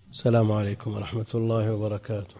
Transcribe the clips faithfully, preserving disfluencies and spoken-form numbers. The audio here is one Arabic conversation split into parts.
السلام عليكم ورحمة الله وبركاته.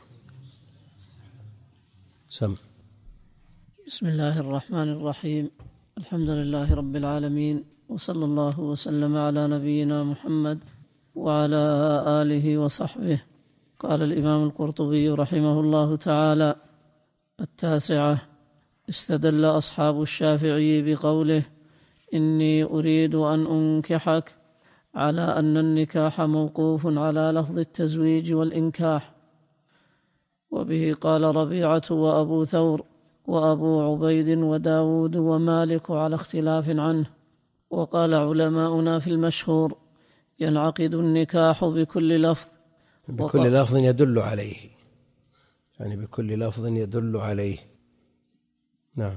سم. بسم الله الرحمن الرحيم. الحمد لله رب العالمين، وصلى الله وسلم على نبينا محمد وعلى آله وصحبه. قال الإمام القرطبي رحمه الله تعالى: التاسعة: استدل أصحاب الشافعي بقوله إني أريد أن أنكحك على أن النكاح موقوف على لفظ التزويج والإنكاح، وبه قال ربيعة وأبو ثور وأبو عبيد وداود ومالك على اختلاف عنه. وقال علماؤنا في المشهور: ينعقد النكاح بكل لفظ بكل لفظ يدل عليه، يعني بكل لفظ يدل عليه. نعم.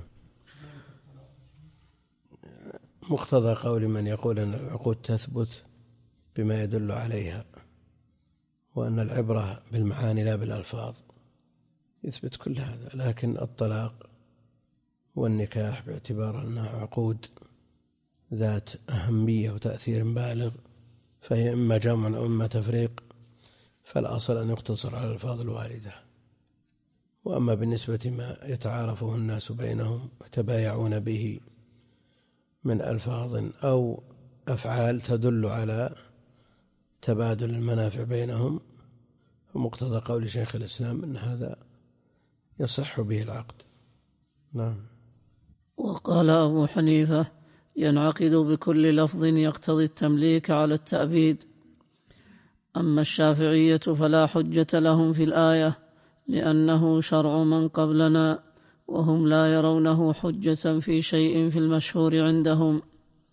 مقتضى قول من يقول أن العقود تثبت بما يدل عليها، وأن العبرة بالمعاني لا بالألفاظ، يثبت كل هذا. لكن الطلاق والنكاح باعتبار أنها عقود ذات أهمية وتأثير بالغ، فهي إما جمع أو إما تفريق، فالأصل أن يقتصر على الألفاظ الواردة. وأما بالنسبة ما يتعارفه الناس بينهم ويتبايعون به من ألفاظ أو أفعال تدل على تبادل المنافع بينهم، فمقتضى قول شيخ الإسلام أن هذا يصح به العقد. نعم. وقال أبو حنيفة: ينعقد بكل لفظ يقتضي التمليك على التأبيد. أما الشافعية فلا حجة لهم في الآية، لأنه شرع من قبلنا، وهم لا يرونه حجة في شيء في المشهور عندهم.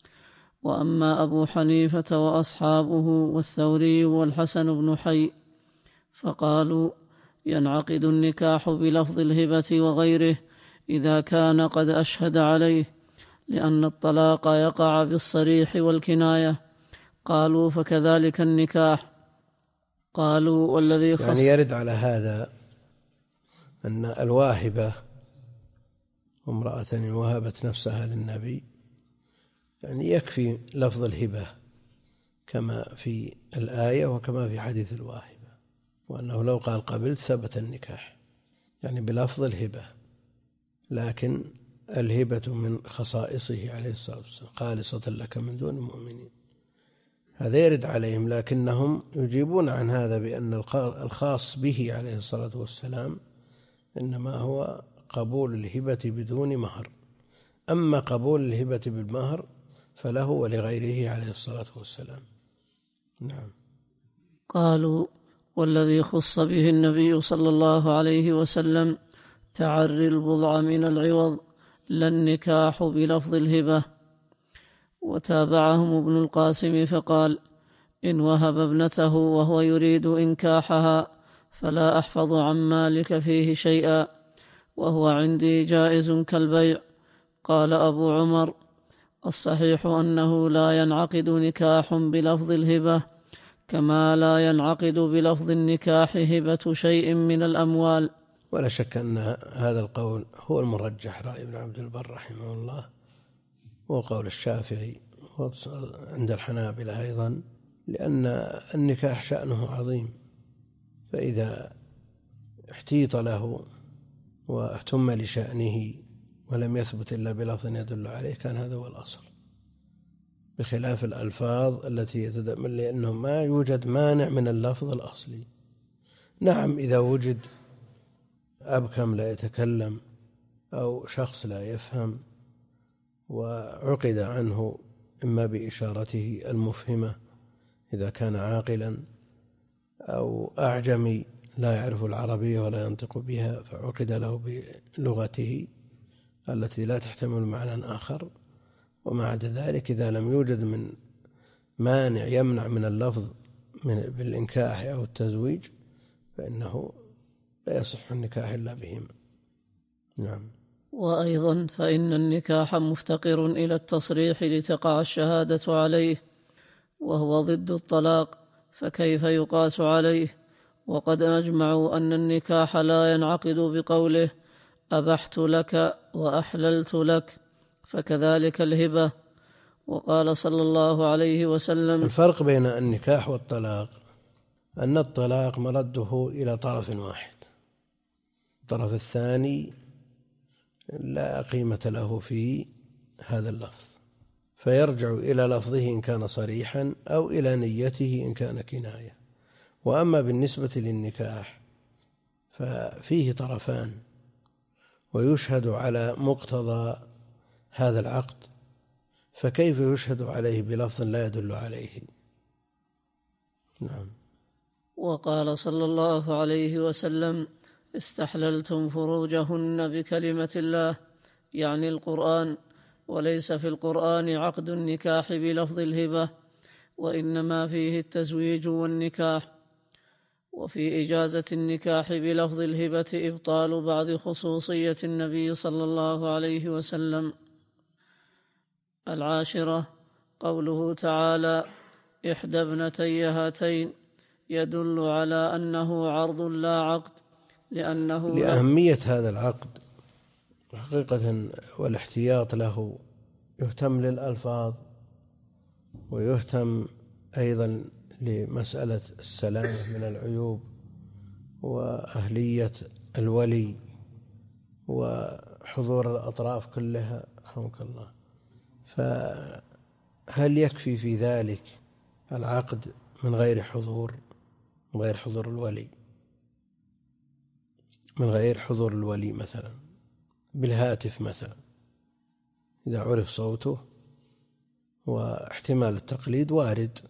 وأما أبو حنيفة وأصحابه والثوري والحسن بن حي فقالوا: ينعقد النكاح بلفظ الهبة وغيره إذا كان قد أشهد عليه، لأن الطلاق يقع بالصريح والكناية. قالوا: فكذلك النكاح. قالوا: والذي خص يعني يرد على هذا أن الواهبة امرأة وهبت نفسها للنبي، يعني يكفي لفظ الهبة كما في الآية وكما في حديث الواهبة، وأنه لو قال قبلت ثبت النكاح، يعني بلفظ الهبة. لكن الهبة من خصائصه عليه الصلاة والسلام، خالصة لك من دون المؤمنين، هذا يرد عليهم، لكنهم يجيبون عن هذا بأن الخاص به عليه الصلاة والسلام إنما هو قبول الهبة بدون مهر. أما قبول الهبة بالمهر فله ولغيره عليه الصلاة والسلام. نعم. قالوا: والذي خص به النبي صلى الله عليه وسلم تعري البضع من العوض، لا النكاح بلفظ الهبة. وتابعهم ابن القاسم فقال: إن وهب ابنته وهو يريد إنكاحها فلا أحفظ عن مالك فيه شيئا، وهو عندي جائز كالبيع. قال أبو عمر: الصحيح أنه لا ينعقد نكاح بلفظ الهبة، كما لا ينعقد بلفظ النكاح هبة شيء من الأموال. ولا شك أن هذا القول هو المرجح، رأي ابن عبد البر رحمه الله، وقول الشافعي عند الحنابلة أيضا، لأن النكاح شأنه عظيم، فإذا احتيط له واهتم لشأنه ولم يثبت إلا بلفظ يدل عليه كان هذا هو الأصل، بخلاف الألفاظ التي يتدمل، لأنه ما يوجد مانع من اللفظ الأصلي. نعم، إذا وجد أبكم لا يتكلم أو شخص لا يفهم وعقد عنه إما بإشارته المفهمة إذا كان عاقلا، أو أعجمي لا يعرف العربية ولا ينطق بها فعقد له بلغته التي لا تحتمل معنى آخر، وما عدا ذلك إذا لم يوجد من مانع يمنع من اللفظ من بالإنكاح أو التزويج فإنه لا يصح النكاح إلا بهما. نعم. وأيضا فإن النكاح مفتقر إلى التصريح لتقع الشهادة عليه، وهو ضد الطلاق، فكيف يقاس عليه؟ وقد أجمعوا أن النكاح لا ينعقد بقوله أبحت لك وأحللت لك، فكذلك الهبة. وقال صلى الله عليه وسلم: الفرق بين النكاح والطلاق أن الطلاق مرده إلى طرف واحد، الطرف الثاني لا قيمة له في هذا اللفظ، فيرجع إلى لفظه إن كان صريحا أو إلى نيته إن كان كناية. وأما بالنسبة للنكاح ففيه طرفان، ويشهد على مقتضى هذا العقد، فكيف يشهد عليه بلفظ لا يدل عليه؟ نعم. وقال صلى الله عليه وسلم: استحللتم فروجهن بكلمة الله، يعني القرآن، وليس في القرآن عقد النكاح بلفظ الهبة، وإنما فيه التزويج والنكاح. وفي إجازة النكاح بلفظ الهبة إبطال بعض خصوصية النبي صلى الله عليه وسلم. العاشرة قوله تعالى: إحدى ابنتي هاتين، يدل على أنه عرض لا عقد، لأنه لأهمية هذا العقد حقيقة والاحتياط له، يهتم للألفاظ ويهتم أيضا لمسألة السلامة من العيوب وأهلية الولي وحضور الأطراف كلها رحمك الله. فهل يكفي في ذلك العقد من غير حضور من غير حضور الولي من غير حضور الولي مثلا بالهاتف مثلا، إذا عرف صوته؟ واحتمال التقليد وارد،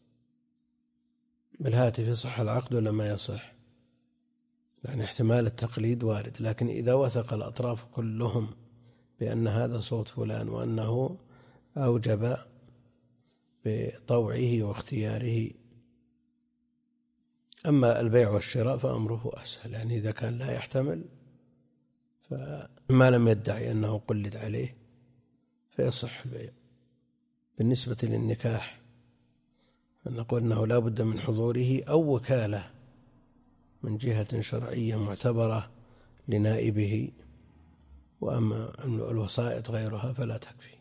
بالهاتف يصح العقد ولا ما يصح؟ يعني احتمال التقليد وارد، لكن إذا وثق الأطراف كلهم بأن هذا صوت فلان وأنه أوجب بطوعه واختياره. أما البيع والشراء فأمره أسهل، يعني إذا كان لا يحتمل فما لم يدعي أنه قلد عليه فيصح البيع. بالنسبة للنكاح نقول أنه لا بد من حضوره أو وكالة من جهة شرعية معتبرة لنائبه، وأما الوسائط غيرها فلا تكفي.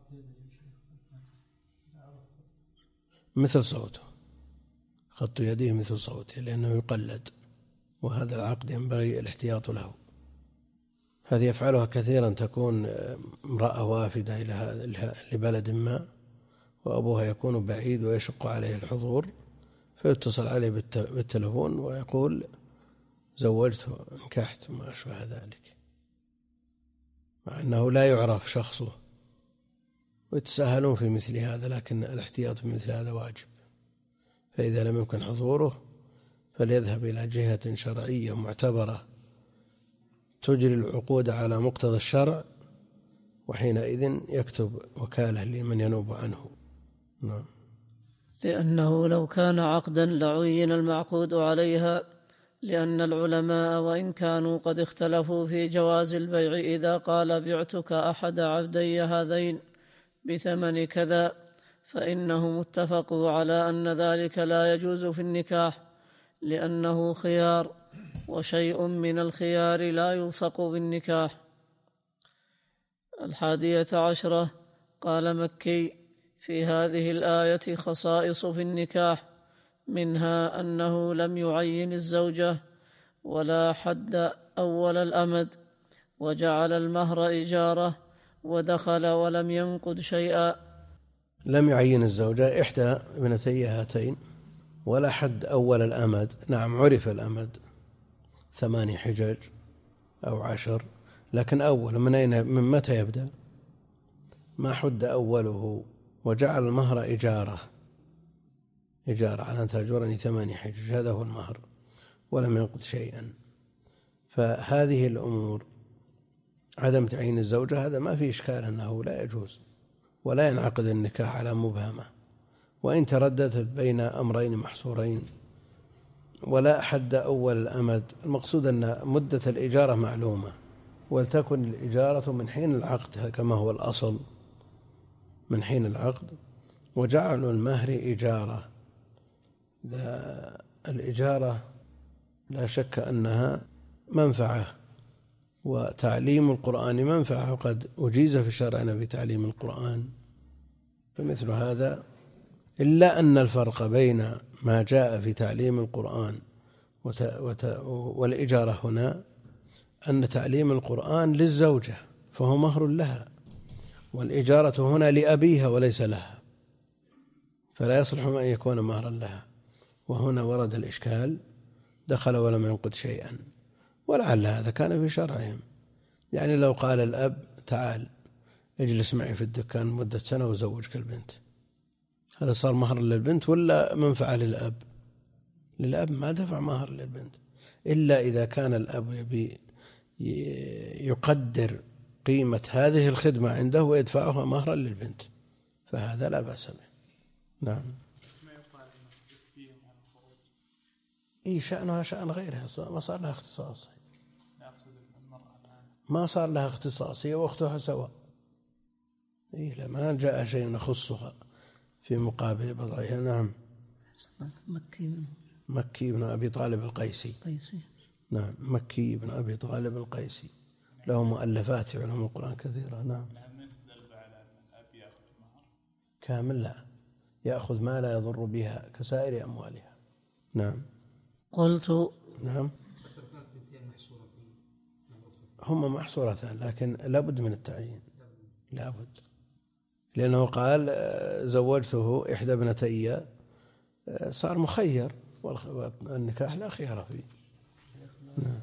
مثل صوته، خط يده مثل صوته، لأنه يقلد، وهذا العقد ينبغي الاحتياط له. هذه يفعلها كثيرا، تكون امرأة وافدة إلى لبلد ما وأبوها يكون بعيد ويشق عليه الحضور، فيتصل عليه بالتلفون ويقول زوجته انكحت ما أشبه ذلك، مع أنه لا يعرف شخصه، ويتساهلون في مثل هذا، لكن الاحتياط في مثل هذا واجب. فإذا لم يمكن حضوره فليذهب إلى جهة شرعية معتبرة تجري العقود على مقتضى الشرع، وحينئذ يكتب وكالة لمن ينوب عنه. نعم. لأنه لو كان عقدا لعين المعقود عليها، لأن العلماء وإن كانوا قد اختلفوا في جواز البيع إذا قال بعتك أحد عبدي هذين بثمن كذا، فإنهم اتفقوا على أن ذلك لا يجوز في النكاح، لأنه خيار، وشيء من الخيار لا يلصق بالنكاح. الحادية عشرة قال مكي: في هذه الآية خصائص في النكاح، منها أنه لم يعين الزوجة ولا حد أول الأمد، وجعل المهر إجارة، ودخل ولم ينقض شيئا. لم يعين الزوجة إحدى ابنتي هاتين ولا حد أول الأمد. نعم عرف الأمد ثماني حجج أو عشر، لكن أول من أين من متى يبدأ؟ ما حد أوله. وجعل المهر إجارة إجارة على أن تأجرني ثماني حجج، هذا هو المهر، ولم ينقض شيئا. فهذه الأمور عدم تعيين الزوجة هذا ما في إشكال أنه لا يجوز، ولا ينعقد النكاح على مبهمة، وإن ترددت بين أمرين محصورين. ولا حد أول الأمد، المقصود أن مدة الإجارة معلومة، ولتكن الإجارة من حين العقد كما هو الأصل من حين العقد. وجعل المهر إجارة، الإجارة لا شك أنها منفعة، وتعليم القرآن منفعة، وقد أجيز في شرعنا بتعليم القرآن، فمثل هذا إلا أن الفرق بين ما جاء في تعليم القرآن وت... وت... والإجارة هنا أن تعليم القرآن للزوجة فهو مهر لها، والإجارة هنا لأبيها وليس لها، فلا يصلح أن يكون مهرا لها. وهنا ورد الإشكال دخل ولم ينقض شيئا، ولعل هذا كان في شرعهم. يعني لو قال الأب تعال اجلس معي في الدكان مدة سنة وزوجك البنت، هذا صار مهر للبنت ولا منفعة للأب؟ للأب، ما دفع مهر للبنت إلا إذا كان الأب يبي يقدر قيمة هذه الخدمة عنده ويدفعها مهرا للبنت، فهذا لا بأس به. نعم. إيه شأنها شأن غيرها، ما صار لها اختصاص، ما صار لها اختصاص، هي وأختها سواء. إيه لما جاء شيء يخصها في مقابل بضعها. نعم. مكي بن مكي بن أبي طالب القيسي. قيسي. نعم، مكي بن أبي طالب القيسي له مؤلفات في علوم القرآن كثيرة. نعم. كامل لا، يأخذ ما لا يضر بها كسائر أموالها. نعم. قلت نعم. هما محصورتان لكن لابد من التعيين، لابد، لأنه قال زوجته إحدى ابنتي، صار مخير، والنكاح لا خيار فيه. نعم.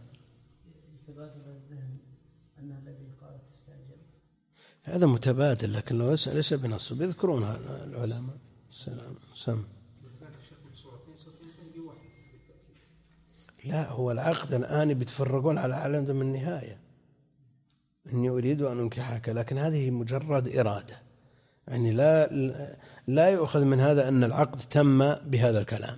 هذا متبادل، لكن لو ليس بنص يذكرونها العلماء. السلام سم. لا، هو العقد الآن بيتفرقون على علم من النهاية، إني أريد أن أنكحك، لكن هذه مجرد إرادة، يعني لا لا يؤخذ من هذا أن العقد تم بهذا الكلام.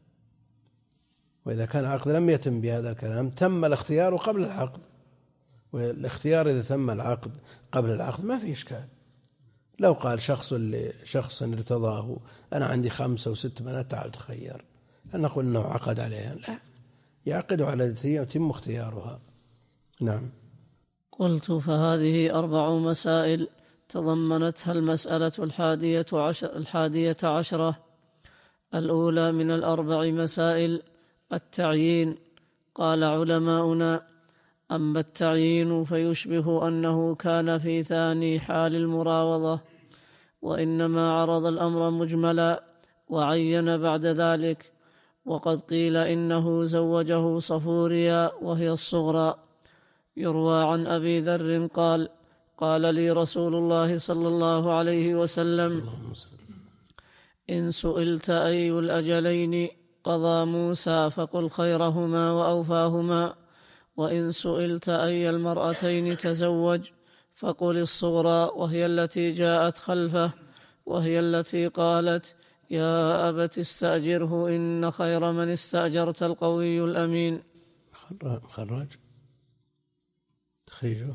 وإذا كان العقد لم يتم بهذا الكلام تم الاختيار قبل العقد، والاختيار إذا تم العقد قبل العقد ما في إشكال. لو قال شخص لشخص ارتضاه أنا عندي خمسة وست بنات تعال تخير، هل نقول أنه عقد عليها؟ لا، يعقد على التي يتم اختيارها. نعم. قلت فهذه أربع مسائل تضمنتها المسألة الحادية عشر الحادية عشرة. الأولى من الأربع مسائل التعيين. قال علماؤنا: أما التعيين فيشبه أنه كان في ثاني حال المراوضة، وإنما عرض الأمر مجملا وعين بعد ذلك. وقد قيل إنه زوجه صفوريا وهي الصغرى. يروى عن أبي ذر قال: قال لي رسول الله صلى الله عليه وسلم: إن سئلت أي الأجلين قضى موسى فقل خيرهما وأوفاهما، وإن سئلت أي المرأتين تزوج فقل الصغرى وهي التي جاءت خلفه، وهي التي قالت: يا أبت استأجره إن خير من استأجرت القوي الأمين. خرج تخريجه.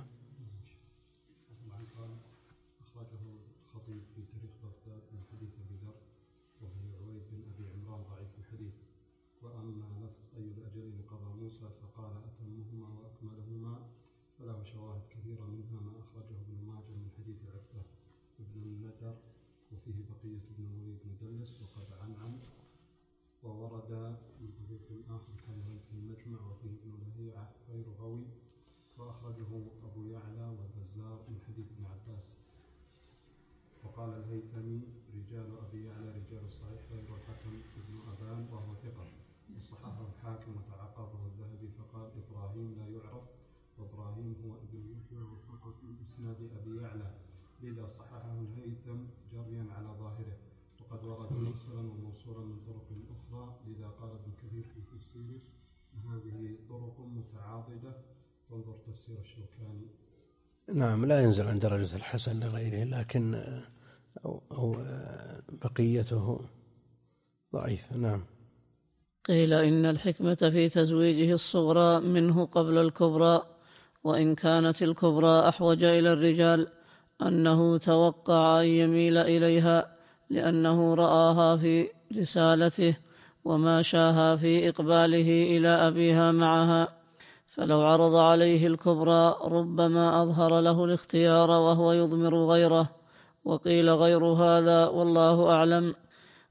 أخرجه الخطيب في تاريخ بغداد من حديث أبي ذر وهي عويد بن أبي عمران ضعيف الحديث. وأما لفظ أي الأجلين قضى موسى فقال أتمهما وأكملهما فله شواهد كثيرة، منها ما أخرجه ابن ماجه من حديث عتبة بن الندر وفيه بقية بن وليد مدلس وقد عنعن. وورد من طريق آخر كان في المجمع وفيه ابن لهيعة غير غوي، وأخرجه أبو يعلى والبزار من حديث ابن عباس. وقال الهيثمي: رجال أبي يعلى رجال الصحيح غير الحكم ابن أبان وهو ثقة، وصححه الحاكم وتعقبه الذهبي فقال: إبراهيم لا يعرف، وإبراهيم هو ابن يحيى وسقط من إسناد أبي يعلى، لذا صححه الهيثم جريا على ظاهره. وقد ورد مرسلا وموصولا من طرق أخرى، لذا قال ابن كثير في تفسيره: هذه طرق متعاضدة، فانظر تفسير الشوكاني. نعم، لا ينزل عن درجة الحسن لغيره، لكن أو أو بقيته ضعيف. نعم. قيل إن الحكمة في تزويجه الصغرى منه قبل الكبرى، وإن كانت الكبرى أحوج إلى الرجال، أنه توقع أن يميل إليها لأنه رآها في رسالته وما شاها في إقباله إلى أبيها معها، فلو عرض عليه الكبرى ربما أظهر له الاختيار وهو يضمر غيره. وقيل غير هذا والله أعلم.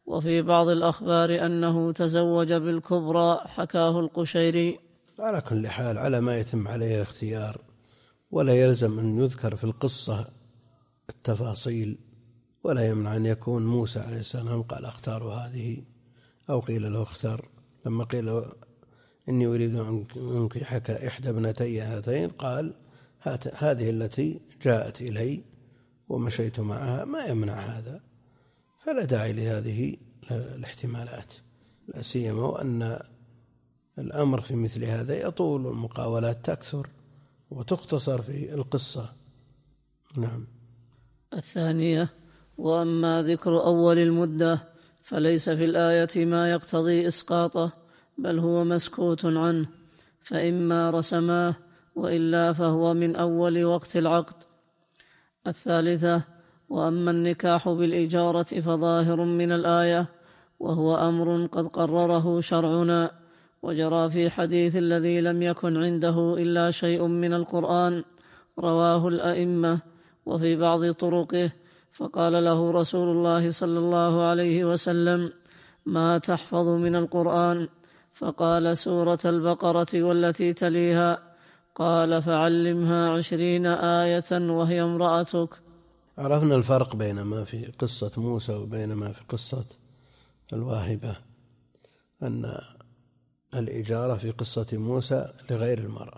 وفي بعض الأخبار أنه تزوج بالكبرى حكاه القشيري. على كل حال على ما يتم عليه الاختيار، ولا يلزم أن يذكر في القصة التفاصيل، ولا يمنع أن يكون موسى عليه السلام قال اختار هذه، أو قيل له اختار، لما قيل له إني أريد أن أنكحك إحدى ابنتي هاتين قال هذه التي جاءت إلي ومشيت معها، ما يمنع هذا، فلا داعي لهذه الاحتمالات، لا سيما وأن الأمر في مثل هذا يطول والمقاولات تكثر وتختصر في القصة. نعم. الثانية: وأما ذكر أول المدة فليس في الآية ما يقتضي إسقاطه، بل هو مسكوت عنه، فإما رسماه وإلا فهو من أول وقت العقد. الثالثة: وأما النكاح بالإجارة فظاهر من الآية، وهو أمر قد قرره شرعنا، وجرى في حديث الذي لم يكن عنده إلا شيء من القرآن، رواه الأئمة وفي بعض طرقه، فقال له رسول الله صلى الله عليه وسلم: ما تحفظ من القرآن؟ فقال: سورة البقرة والتي تليها. قال: فعلمها عشرين آية وهي امرأتك. عرفنا الفرق بين ما في قصة موسى وبين ما في قصة الواهبة، أن الإجارة في قصة موسى لغير المرأة،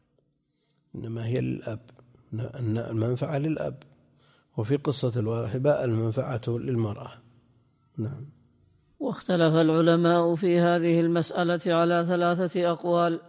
إنما هي للأب، أن المنفعة للأب، وفي قصة الواهبة المنفعة للمرأة. نعم. واختلف العلماء في هذه المسألة على ثلاثة أقوال،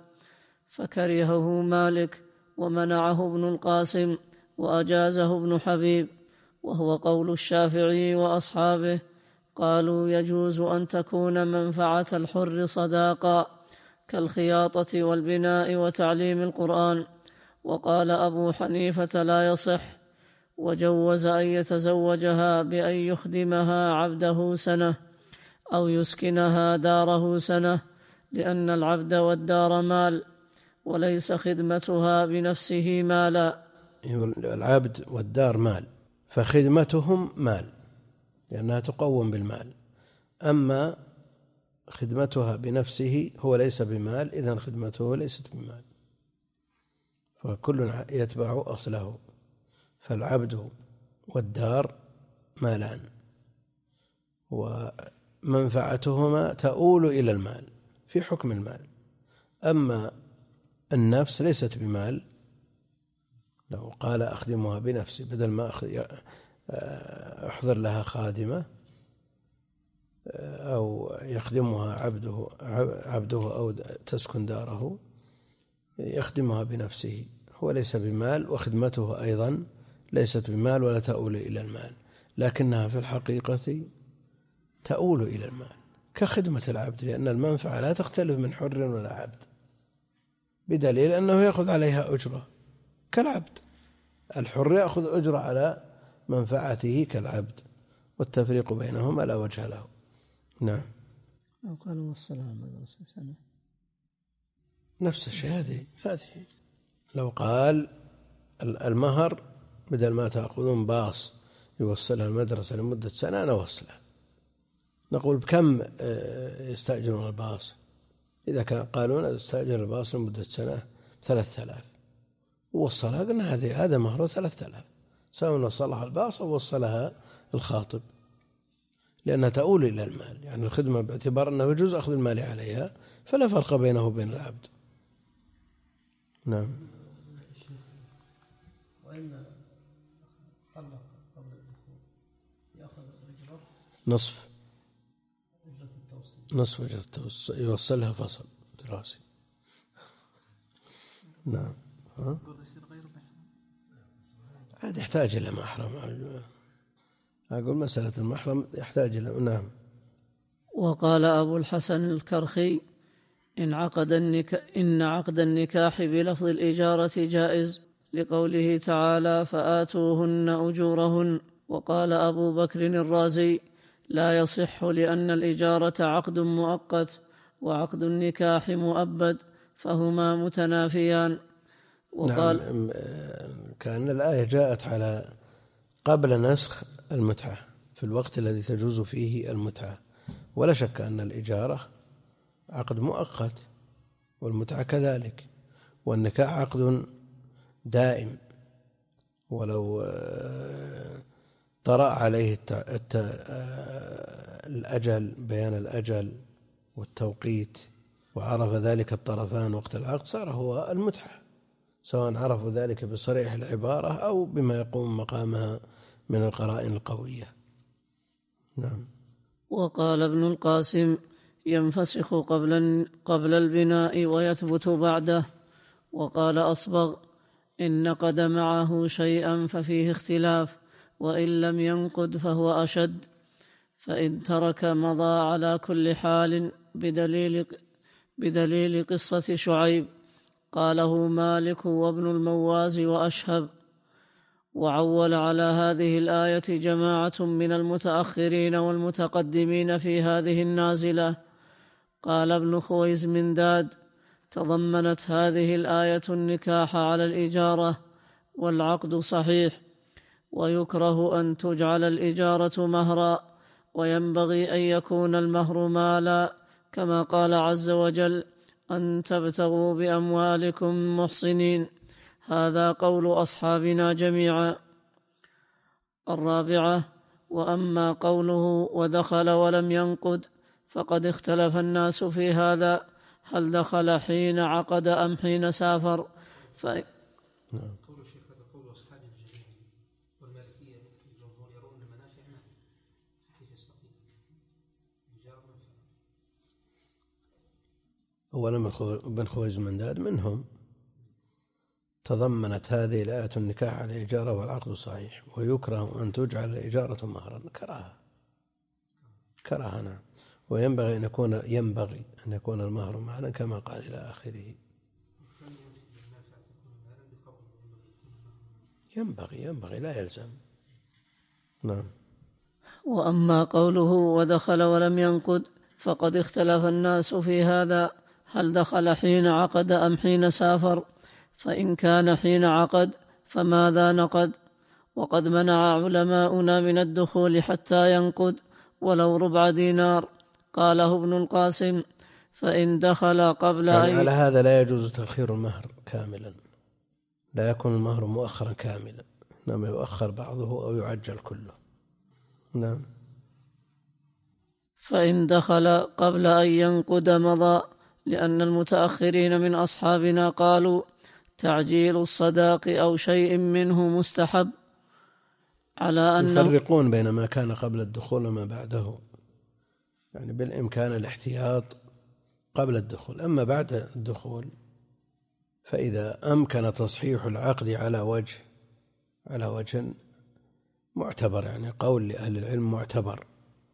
فكرهه مالك ومنعه ابن القاسم وأجازه ابن حبيب، وهو قول الشافعي وأصحابه. قالوا: يجوز أن تكون منفعة الحر صداقا كالخياطة والبناء وتعليم القرآن. وقال أبو حنيفة: لا يصح، وجوز أن يتزوجها بأن يخدمها عبده سنة أو يسكنها داره سنة، لأن العبد والدار مال، وليس خدمتها بنفسه مالا. العبد والدار مال، فخدمتهم مال لأنها تقوم بالمال، أما خدمتها بنفسه هو ليس بمال، إذن خدمته ليست بمال، فكل يتبع أصله، فالعبد والدار مالان ومنفعتهما تؤول إلى المال في حكم المال، أما النفس ليست بمال. لو قال أخدمها بنفسي بدل ما أحضر لها خادمة أو يخدمها عبده عبده أو تسكن داره، يخدمها بنفسه، هو ليس بمال، وخدمته أيضا ليست بمال ولا تؤول إلى المال، لكنها في الحقيقة تؤول إلى المال كخدمة العبد، لأن المنفعة لا تختلف من حر ولا عبد، بدليل أنه يأخذ عليها أجرة كالعبد. الحر يأخذ أجرة على منفعته كالعبد، والتفريق بينهما لا وجه له. نعم. قالوا والصلاة مدرسة سنة، نفس الشيء. هذه هذه لو قال المهر بدل ما تأخذون باص يوصلها المدرسة لمدة سنة أنا أوصلها، نقول بكم يستأجرون الباص؟ إذا كان قالوا استأجر الباص لمدة سنة ثلاثة آلاف، ووصلها، قلنا هذه هذا مهر ثلاثة آلاف، سواء وصلها الباص أو وصلها الخاطب، لأنها تؤول إلى المال، يعني الخدمة باعتبار أنه يجوز أخذ المال عليها، فلا فرق بينه وبين العبد. نعم. وإن طلق قبل الدخول يأخذ أجرة نصف أجرة التوصيل، نصف أجرة التوصيل، يوصلها فصل دراسي. نعم. ها؟ هذا يحتاج إلى محرم، أقول مسألة المحرم يحتاج إلى. نعم. وقال أبو الحسن الكرخي: إن عقد النكاح إن عقد النكاح بلفظ الإجارة جائز، لقوله تعالى: فآتوهن أجورهن. وقال أبو بكر الرازي: لا يصح، لأن الإجارة عقد مؤقت وعقد النكاح مؤبد، فهما متنافيان. وقال نعم. كأن الآية جاءت على قبل نسخ المتعة، في الوقت الذي تجوز فيه المتعة. ولا شك أن الإجارة عقد مؤقت والمتعة كذلك، والنكاح عقد دائم، ولو طرأ عليه الأجل، بيان الأجل والتوقيت، وعرف ذلك الطرفان وقت العقد، صار هو المتعة، سواء عرفوا ذلك بصريح العبارة أو بما يقوم مقامها من القرائن القوية. نعم. وقال ابن القاسم: ينفسخ قبل قبل البناء ويثبت بعده. وقال أصبغ: إن نقد معه شيئا ففيه اختلاف، وإن لم ينقد فهو أشد، فإن ترك مضى على كل حال، بدليل, بدليل قصة شعيب. قاله مالك وابن المواز وأشهب. وعول على هذه الآية جماعة من المتأخرين والمتقدمين في هذه النازلة. قال ابن خويزمنداد: تضمنت هذه الآية النكاح على الإجارة، والعقد صحيح، ويكره أن تجعل الإجارة مهرا، وينبغي أن يكون المهر مالا، كما قال عز وجل: أن تبتغوا بأموالكم محصنين. هذا قول أصحابنا جميعا. الرابعة: وأما قوله ودخل ولم ينقد، فقد اختلف الناس في هذا، هل دخل حين عقد أم حين سافر؟ ف... قول الشيخ هذا قول أصحاب الجميع، والمالكية الجمهور يرون المنافع ما كيف يستقيم الإجارة. أولا ابن خويزمنداد منهم. تضمنت هذه الآية النكاح على الإجارة والعقد صحيح، ويكره أن تجعل الإجارة مهرا. كراهة كراهة نعم. وينبغي أن يكون ينبغي أن يكون المهر مهرا، كما قال إلى آخره. ينبغي ينبغي لا يلزم. نعم. وأما قوله ودخل ولم ينقد، فقد اختلف الناس في هذا، هل دخل حين عقد أم حين سافر؟ فإن كان حين عقد فماذا نقد؟ وقد منع علماؤنا من الدخول حتى ينقد ولو ربع دينار. قاله ابن القاسم: فإن دخل قبل يعني أن على هذا لا يجوز تأخير المهر كاملا، لا يكون المهر مؤخرا كاملا، إنما يؤخر بعضه أو يعجل كله. نعم. فإن دخل قبل أن ينقد مضى، لأن المتأخرين من أصحابنا قالوا تعجيل الصداق أو شيء منه مستحب، على أنه يفرقون بين ما كان قبل الدخول وما بعده، يعني بالإمكان الاحتياط قبل الدخول. أما بعد الدخول فإذا أمكن تصحيح العقد على وجه على وجه معتبر، يعني قول لأهل العلم معتبر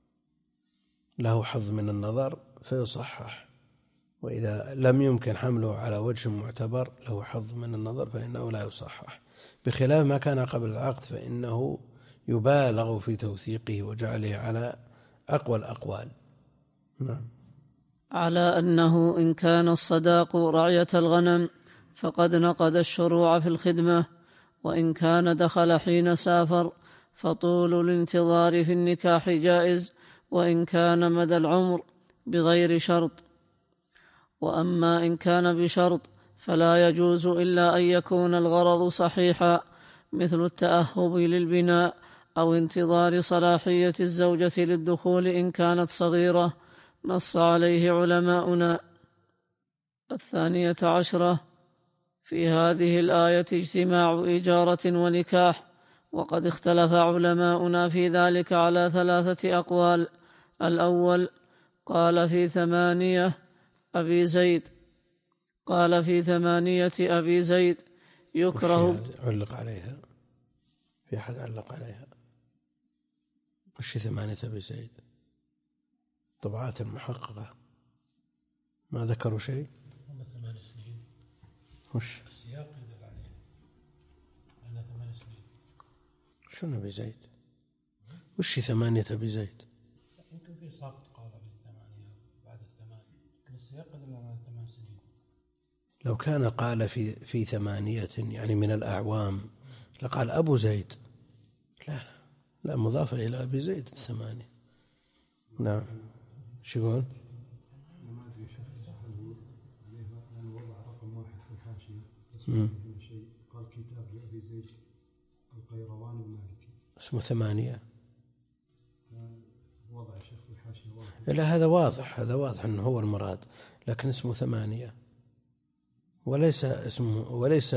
له حظ من النظر فيصحح، وإذا لم يمكن حمله على وجه معتبر له حظ من النظر فإنه لا يصحح، بخلاف ما كان قبل العقد فإنه يبالغ في توثيقه وجعله على أقوى الأقوال. نعم. على أنه إن كان الصداق رعية الغنم فقد نقض الشروع في الخدمة، وإن كان دخل حين سافر فطول الانتظار في النكاح جائز، وإن كان مدى العمر بغير شرط. وأما إن كان بشرط فلا يجوز إلا أن يكون الغرض صحيحا، مثل التأهب للبناء أو انتظار صلاحية الزوجة للدخول إن كانت صغيرة، نص عليه علماؤنا. الثانية عشرة: في هذه الآية اجتماع إجارة ونكاح، وقد اختلف علماؤنا في ذلك على ثلاثة أقوال. الأول قال في ثمانية أبي زيد قال في ثمانية أبي زيد يكره. علق عليها في أحد علق عليها وش ثمانية أبي زيد؟ طبعات المحققة ما ذكروا شيء. هم ثمان سنين. وش السياق يدل عليه أنها ثمان سنين. شنو أبي زيد؟ وش ثمانية أبي زيد؟ يمكن في ساقط قال بالثمانية بعد الثمان، لكن السياق يدل على ثمان سنين. لو كان قال في في ثمانية يعني من الأعوام لقال أبو زيد. لا لا مضافة إلى أبي زيد الثمانية. نعم. شو يقول؟ ما أدري شيخ هل هو عليها لأنه وضع رقم واحد في الحاشية بس ما فيه شيء. قال كتاب لأبي زيد القيرواني المالكي اسمه ثمانية. وضع شيخ في الحاشية واحد. لا هذا واضح، هذا واضح أنه هو المراد، لكن اسمه ثمانية وليس اسمه وليس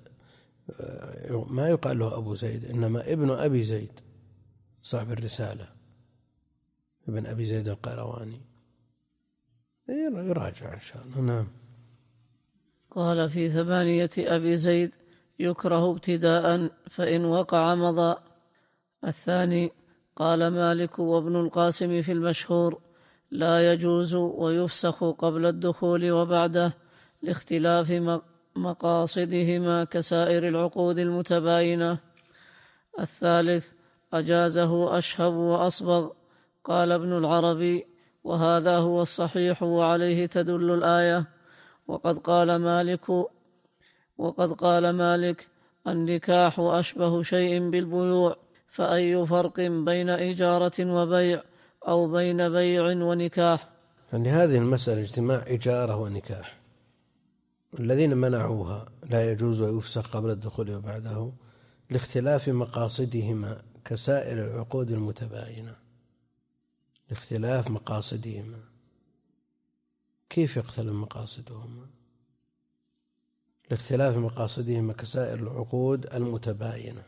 ما يقال له أبو زيد، إنما ابن أبي زيد صاحب الرسالة، ابن أبي زيد القيرواني. يراجع إن شاء الله. نعم. قال في ثمانية أبي زيد يكره ابتداء فإن وقع مضى. الثاني قال مالك وابن القاسم في المشهور لا يجوز ويفسخ قبل الدخول وبعده لاختلاف مقاصدهما كسائر العقود المتباينة. الثالث أجازه أشهب وأصبغ. قال ابن العربي وهذا هو الصحيح وعليه تدل الآية. وقد قال مالك وقد قال مالك النكاح أشبه شيء بالبيوع، فأي فرق بين إجارة وبيع أو بين بيع ونكاح؟ يعني هذه المسألة اجتماع إجارة ونكاح، الذين منعوها لا يجوز ويفسخ قبل الدخول وبعده لاختلاف مقاصدهما كسائر العقود المتباينة. لاختلاف مقاصدهما، كيف يختلف مقاصدهما؟ لاختلاف مقاصدهما كسائر العقود المتباينة،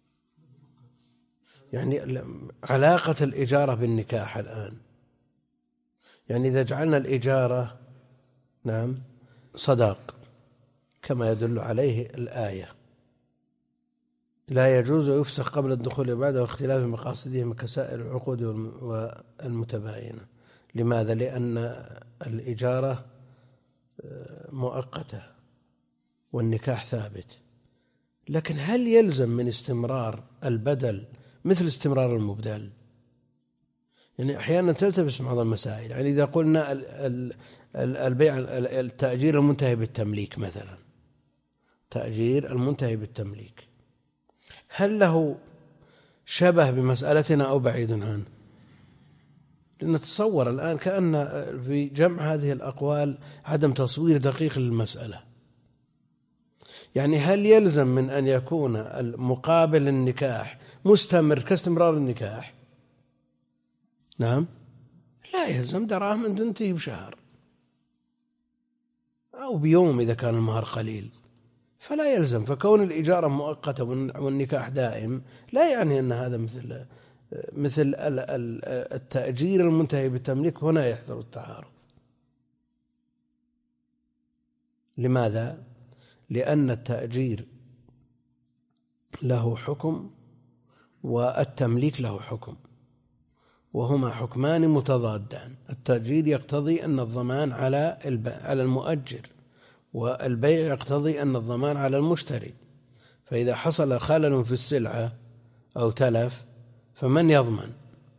يعني علاقة الإجارة بالنكاح الآن، يعني إذا جعلنا الإجارة نعم صداق كما يدل عليه الآية لا يجوز ويفسخ قبل الدخول وبعده واختلاف مقاصدهما كسائر العقود المتباينة. لماذا؟ لأن الإجارة مؤقتة والنكاح ثابت. لكن هل يلزم من استمرار البدل مثل استمرار المبدل؟ يعني أحيانا تلتبس بعض المسائل. يعني إذا قلنا البيع التأجير المنتهي بالتمليك مثلا، تأجير المنتهي بالتمليك، هل له شبه بمسألتنا أو بعيد عنه؟ لنتصور الآن كأن في جمع هذه الأقوال عدم تصوير دقيق للمسألة. يعني هل يلزم من أن يكون المقابل النكاح مستمر كاستمرار النكاح؟ نعم لا يلزم. دراهم تنتهي بشهر أو بيوم إذا كان المهر قليل فلا يلزم. فكون الإجارة مؤقتة والنكاح دائم لا يعني أن هذا مثل مثل التأجير المنتهي بالتمليك. هنا يحصل التعارض. لماذا؟ لأن التأجير له حكم والتمليك له حكم، وهما حكمان متضادان. التأجير يقتضي أن الضمان على على المؤجر، والبيع يقتضي أن الضمان على المشتري. فإذا حصل خلل في السلعة أو تلف فمن يضمن؟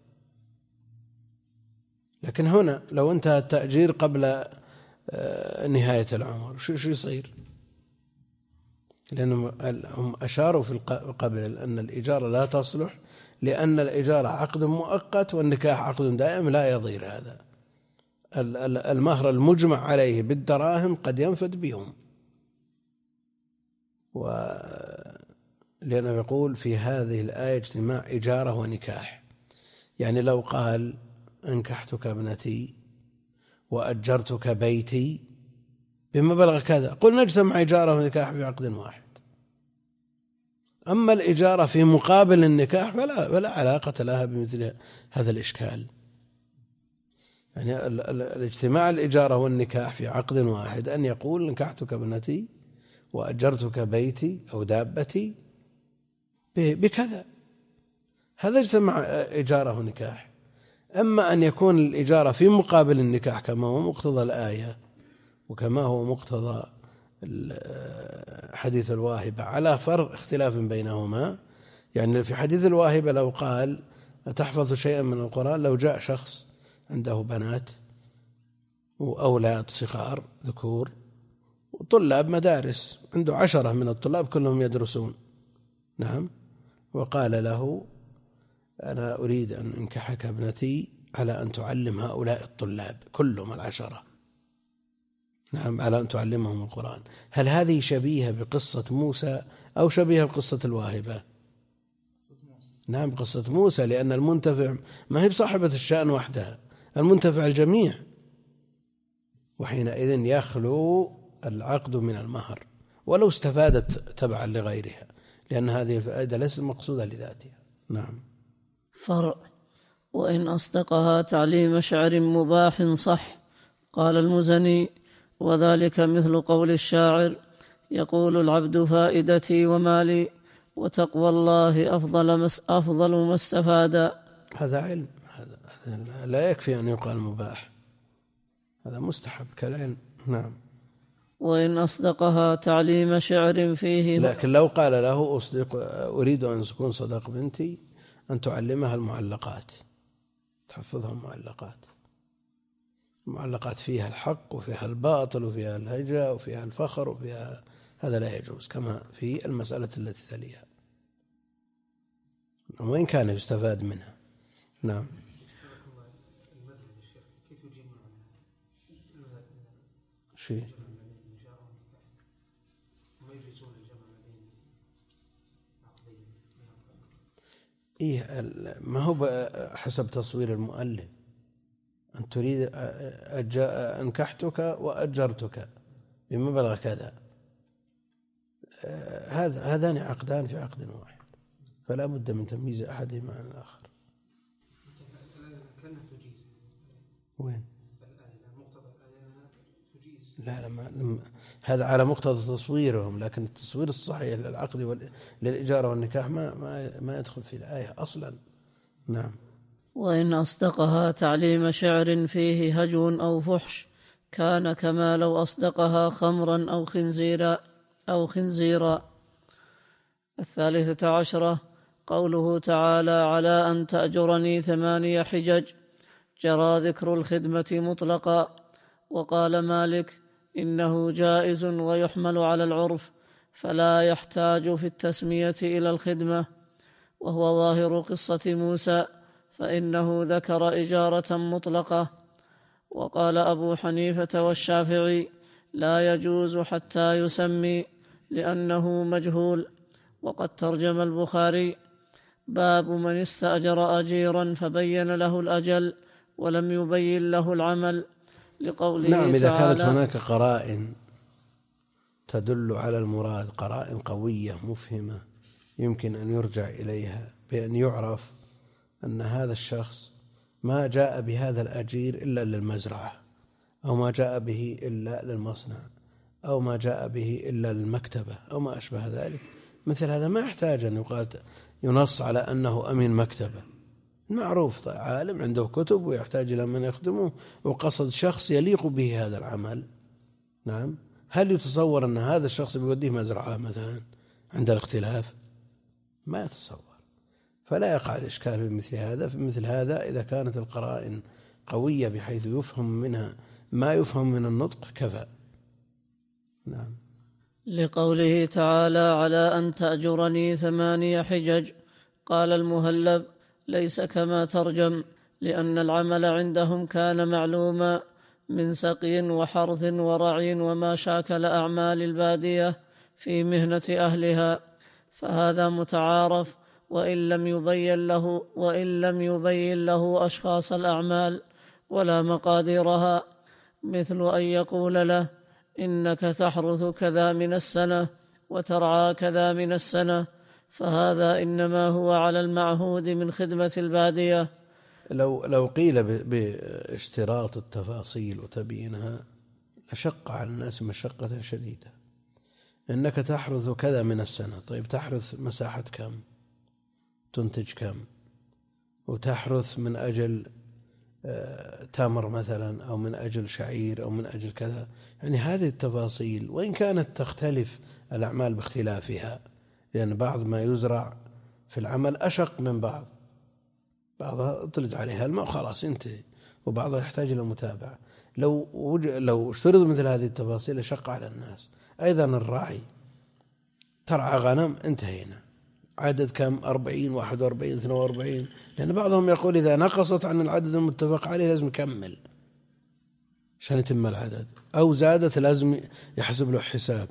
لكن هنا لو انتهى التأجير قبل نهاية العمر شو يصير؟ لأنهم هم أشاروا في قبل أن الإجارة لا تصلح، لأن الإجارة عقد مؤقت والنكاح عقد دائم لا يضير. هذا المهر المجمع عليه بالدراهم قد ينفد بهم. ولأنه يقول في هذه الآية اجتماع إجارة ونكاح، يعني لو قال أنكحتك ابنتي وأجرتك بيتي بمبلغ كذا قل نجتمع إجارة ونكاح في عقد واحد. أما الإجارة في مقابل النكاح فلا, فلا علاقة لها بمثل هذا الإشكال. يعني الاجتماع الإجارة والنكاح في عقد واحد أن يقول نكحتك ابنتي وأجرتك بيتي أو دابتي بكذا، هذا اجتماع إجارة ونكاح. أما أن يكون الإجارة في مقابل النكاح كما هو مقتضى الآية وكما هو مقتضى حديث الواهبة على فرق اختلاف بينهما. يعني في حديث الواهبة لو قال أتحفظ شيئا من القرآن، لو جاء شخص عنده بنات وأولاد صغار ذكور وطلاب مدارس، عنده عشرة من الطلاب كلهم يدرسون، نعم، وقال له أنا أريد أن أنكحك ابنتي على أن تعلم هؤلاء الطلاب كلهم العشرة، نعم، على أن تعلمهم القرآن. هل هذه شبيهة بقصة موسى أو شبيهة بقصة الواهبة؟ نعم، قصة موسى، لأن المنتفع ما هي بصاحبة الشأن وحدها، المنتفع الجميع، وحينئذ يخلو العقد من المهر ولو استفادت تبعا لغيرها، لأن هذه الفائدة ليست مقصودة لذاتها. نعم. فرع: وإن أصدقها تعليم شعر مباح صح. قال المزني: وذلك مثل قول الشاعر: يقول العبد فائدتي ومالي وتقوى الله أفضل أفضل ما استفاد. هذا علم، هذا لا يكفي أن يقال مباح، هذا مستحب كالعلم. نعم. وإن أصدقها تعليم شعر فيه، لكن لو قال له أصدق أريد أن تكون صداق بنتي أن تعلمها المعلقات، تحفظها المعلقات، المعلقات فيها الحق وفيها الباطل وفيها الهجاء وفيها الفخر وفيها، هذا لا يجوز كما في المسألة التي تليها، وإن كان يستفاد منها. نعم. شيء إيه، ما هو حسب تصوير المؤلف، أن تريد أنكحتك وأجرتك بمبلغ كذا، هذا هذان عقدان في عقد واحد، فلا بد من تمييز أحدهما عن الآخر. وين؟ لا لا، هذا على مقتضى تصويرهم، لكن التصوير الصحيح للعقد للإجارة والنكاح ما ما ما يدخل في الآية أصلا. نعم. وإن أصدقها تعليم شعر فيه هجو أو فحش كان كما لو أصدقها خمرا أو خنزيرا أو خنزيرا. الثالثة عشرة قوله تعالى: على أن تأجرني ثماني حجج، جرى ذكر الخدمة مطلقا. وقال مالك: إنه جائز ويحمل على العرف، فلا يحتاج في التسمية إلى الخدمة، وهو ظاهر قصة موسى، فإنه ذكر إجارة مطلقة. وقال أبو حنيفة والشافعي: لا يجوز حتى يسمي لأنه مجهول. وقد ترجم البخاري: باب من استأجر أجيرا فبين له الأجل ولم يبين له العمل، لقوله نعم. إذا تعالى: كانت هناك قرائن تدل على المراد، قرائن قوية مفهمة يمكن أن يرجع إليها بأن يعرف أن هذا الشخص ما جاء بهذا الأجير إلا للمزرعة، أو ما جاء به إلا للمصنع، أو ما جاء به إلا للمكتبة، أو ما أشبه ذلك، مثل هذا ما يحتاج أن يقال ينص على أنه أمين مكتبة، معروف عالم عنده كتب ويحتاج إلى من يخدمه، وقصد شخص يليق به هذا العمل. نعم. هل يتصور أن هذا الشخص بيوديه مزرعة مثلا عند الاختلاف؟ ما يتصور، فلا يقع الإشكال في مثل هذا. في مثل هذا إذا كانت القرائن قوية بحيث يفهم منها ما يفهم من النطق كفى. نعم. لقوله تعالى: على أن تأجرني ثماني حجج. قال المهلب: ليس كما ترجم، لأن العمل عندهم كان معلوما من سقي وحرث ورعي وما شاكل أعمال البادية في مهنة أهلها، فهذا متعارف، وإن لم يبين له وإن لم يبين له أشخاص الأعمال ولا مقاديرها، مثل أن يقول له: إنك تحرث كذا من السنة وترعى كذا من السنة، فهذا إنما هو على المعهود من خدمة البادية. لو لو قيل باشتراط التفاصيل وتبيينها لشق على الناس مشقة شديدة. إنك تحرث كذا من السنة، طيب تحرث مساحة كم؟ تنتج كم؟ وتحرث من أجل تمر مثلا، أو من أجل شعير، أو من أجل كذا، يعني هذه التفاصيل وإن كانت تختلف الأعمال باختلافها، لأن بعض ما يزرع في العمل أشق من بعض، بعضها اطلج عليها الماء خلاص انتهي، وبعضها يحتاج إلى متابعة. لو وج... لو اشترط مثل هذه التفاصيل شق على الناس. أيضا الراعي ترعى غنم، انتهينا، عدد كم؟ أربعين، واحد وأربعين، اثنين وأربعين، لأن بعضهم يقول إذا نقصت عن العدد المتفق عليه لازم يكمل عشان يتم العدد، أو زادت لازم يحسب له حساب.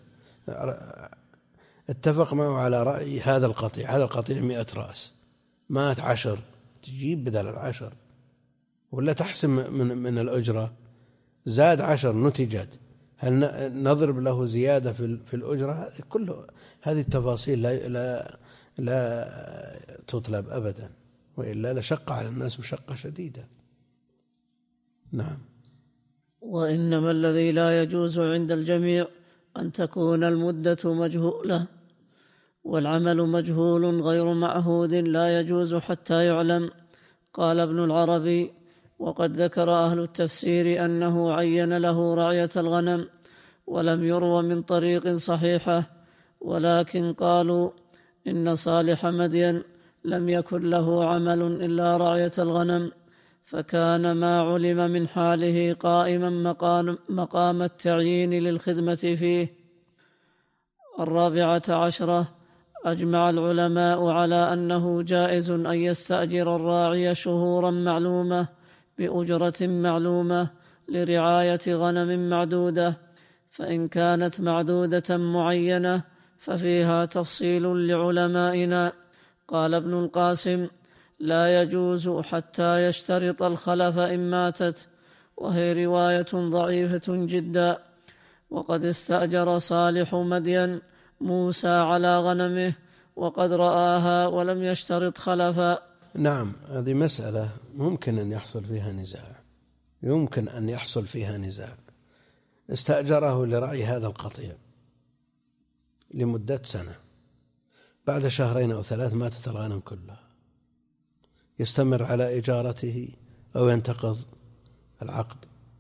اتفق معه على رأي هذا القطيع، هذا القطيع مئة رأس، مات عشر، تجيب بدل العشر ولا تحسم من, من الأجرة. زاد عشر نتجت، هل نضرب له زيادة في, في الأجرة؟ هذه كله هذه التفاصيل لا, لا, لا تطلب أبدا، وإلا لشق على الناس مشقة شديدة. نعم. وإنما الذي لا يجوز عند الجميع أن تكون المدة مجهولة، والعمل مجهول غير معهود لا يجوز حتى يعلم. قال ابن العربي: وقد ذكر أهل التفسير أنه عين له رعية الغنم، ولم يروى من طريق صحيحة، ولكن قالوا إن صالح مدين لم يكن له عمل إلا رعية الغنم، فكان ما علم من حاله قائما مقام, مقام التعيين للخدمة فيه. الرابعة عشرة: أجمع العلماء على أنه جائز أن يستأجر الراعي شهورا معلومة بأجرة معلومة لرعاية غنم معدودة، فإن كانت معدودة معينة ففيها تفصيل لعلمائنا. قال ابن القاسم: لا يجوز حتى يشترط الخلف إن ماتت، وهي رواية ضعيفة جدا. وقد استأجر صالح مدين موسى على غنمه وقد رآها ولم يشترط خلفا. نعم، هذه مسألة ممكن أن يحصل فيها نزاع، يمكن أن يحصل فيها نزاع. استأجره لرعي هذا القطيع لمدة سنة، بعد شهرين أو ثلاث ماتت الغنم كلها، يستمر على إجارته أو ينتقض العقد؟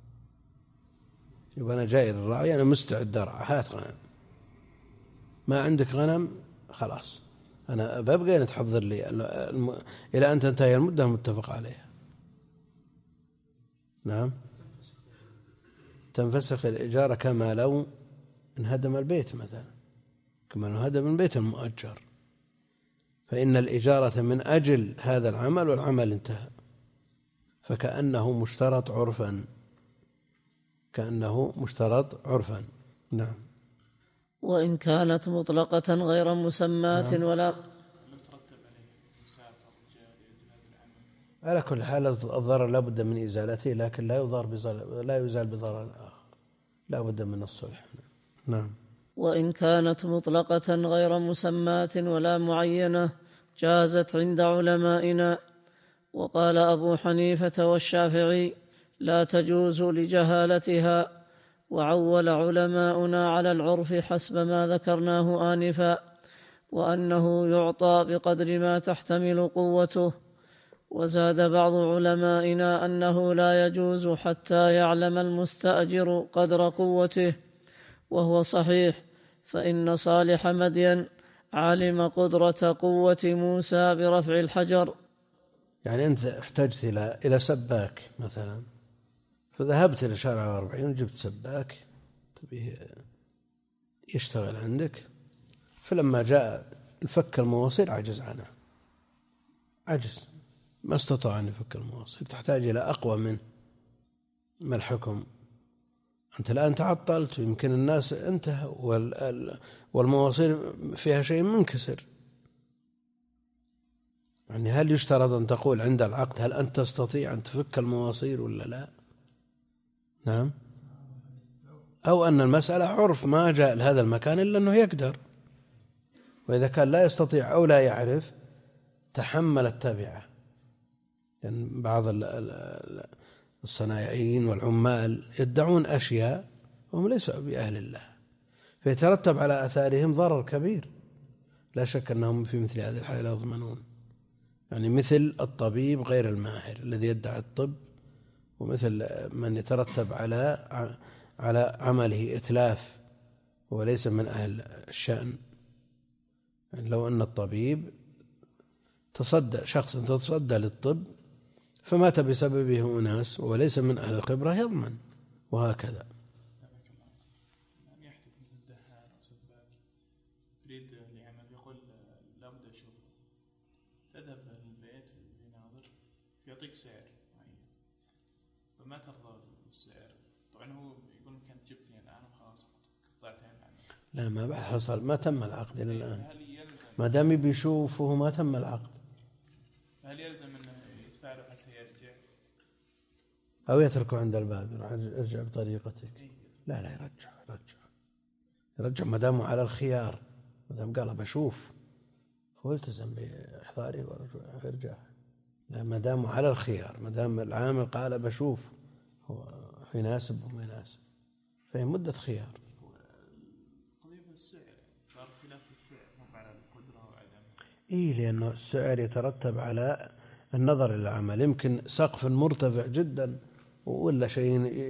يبقى أنا جاي للراعي، أنا مستعد أرعى، هات غنم. ما عندك غنم خلاص، أنا ببقى أن تحضر لي الم... إلى أن تنتهي المدة المتفق عليها. نعم، تنفسخ الإجارة كما لو انهدم البيت مثلا، كما لو هدم البيت المؤجر، فإن الإجارة من أجل هذا العمل والعمل انتهى، فكأنه مشترط عرفا، كأنه مشترط عرفا. نعم. وإن كانت مطلقة غير مسماة. نعم. ولا على كل حال الضرر لا بد من إزالته، لكن لا يضار بضرر، لا يزال بضرر آخر، لا بد من الصلح. نعم. وإن كانت مطلقة غير مسماة ولا معينة جازت عند علمائنا. وقال أبو حنيفة والشافعي: لا تجوز لجهالتها. وعول علماؤنا على العرف حسب ما ذكرناه آنفا، وأنه يعطى بقدر ما تحتمل قوته. وزاد بعض علمائنا أنه لا يجوز حتى يعلم المستأجر قدر قوته، وهو صحيح، فإن صالح مدين علم قدرة قوة موسى برفع الحجر. يعني أنت احتجت إلى إلى سباك مثلا، فذهبت إلى شارع الأربعين وجبت سباك تبيه يشتغل عندك، فلما جاء الفك المواصيل عجز عنه، عجز، ما استطاع أن يفك المواصيل، تحتاج إلى أقوى منه. ما الحكم؟ أنت الآن تعطلت، ويمكن الناس انتهى والمواصيل فيها شيء منكسر. يعني هل يشترط أن تقول عند العقد هل أنت تستطيع أن تفك المواصيل ولا لا؟ نعم. أو أن المسألة عرف، ما جاء لهذا المكان إلا أنه يقدر، وإذا كان لا يستطيع أو لا يعرف تحمل التبعة. لأن يعني بعض الصنايعيين والعمال يدعون أشياء وهم ليسوا بأهل الله، فيترتب على أثارهم ضرر كبير، لا شك أنهم في مثل هذه الحالة يضمنون. يعني مثل الطبيب غير الماهر الذي يدعي الطب، ومثل من يترتب على على عمله إتلاف وليس من أهل الشأن. يعني لو أن الطبيب تصدى، شخص تصدى للطب فمات بسببه أناس وليس من أهل الخبرة يضمن، وهكذا. يحدث مثل دهان أو سباك تريد لعمل يقول لا بد أشوف السعر. طبعا هو يقول كانت جبتين الآن وخلاص قطعتين عنه. لا ما بعد حصل، ما تم العقد إلى الآن. ما دام بيشوفه ما تم العقد. هل يلزم أنه يدفع له حتى يرجع؟ أو يتركه عند الباب ارجع بطريقتك؟ لا لا يرجع يرجع يرجع ما دامه على الخيار، ما دام قال بشوف هو التزم بإحضاره ويرجع. لا ما دامه على الخيار، ما دام العامل قال بشوف هو يناسب وما يناسب فهي مدة خيار. قضية السعر صار خلاف السعر مو على القدرة وعدم. إيه لأنه السعر يترتب على النظر إلى العمل، يمكن سقف مرتفع جدا ولا شيء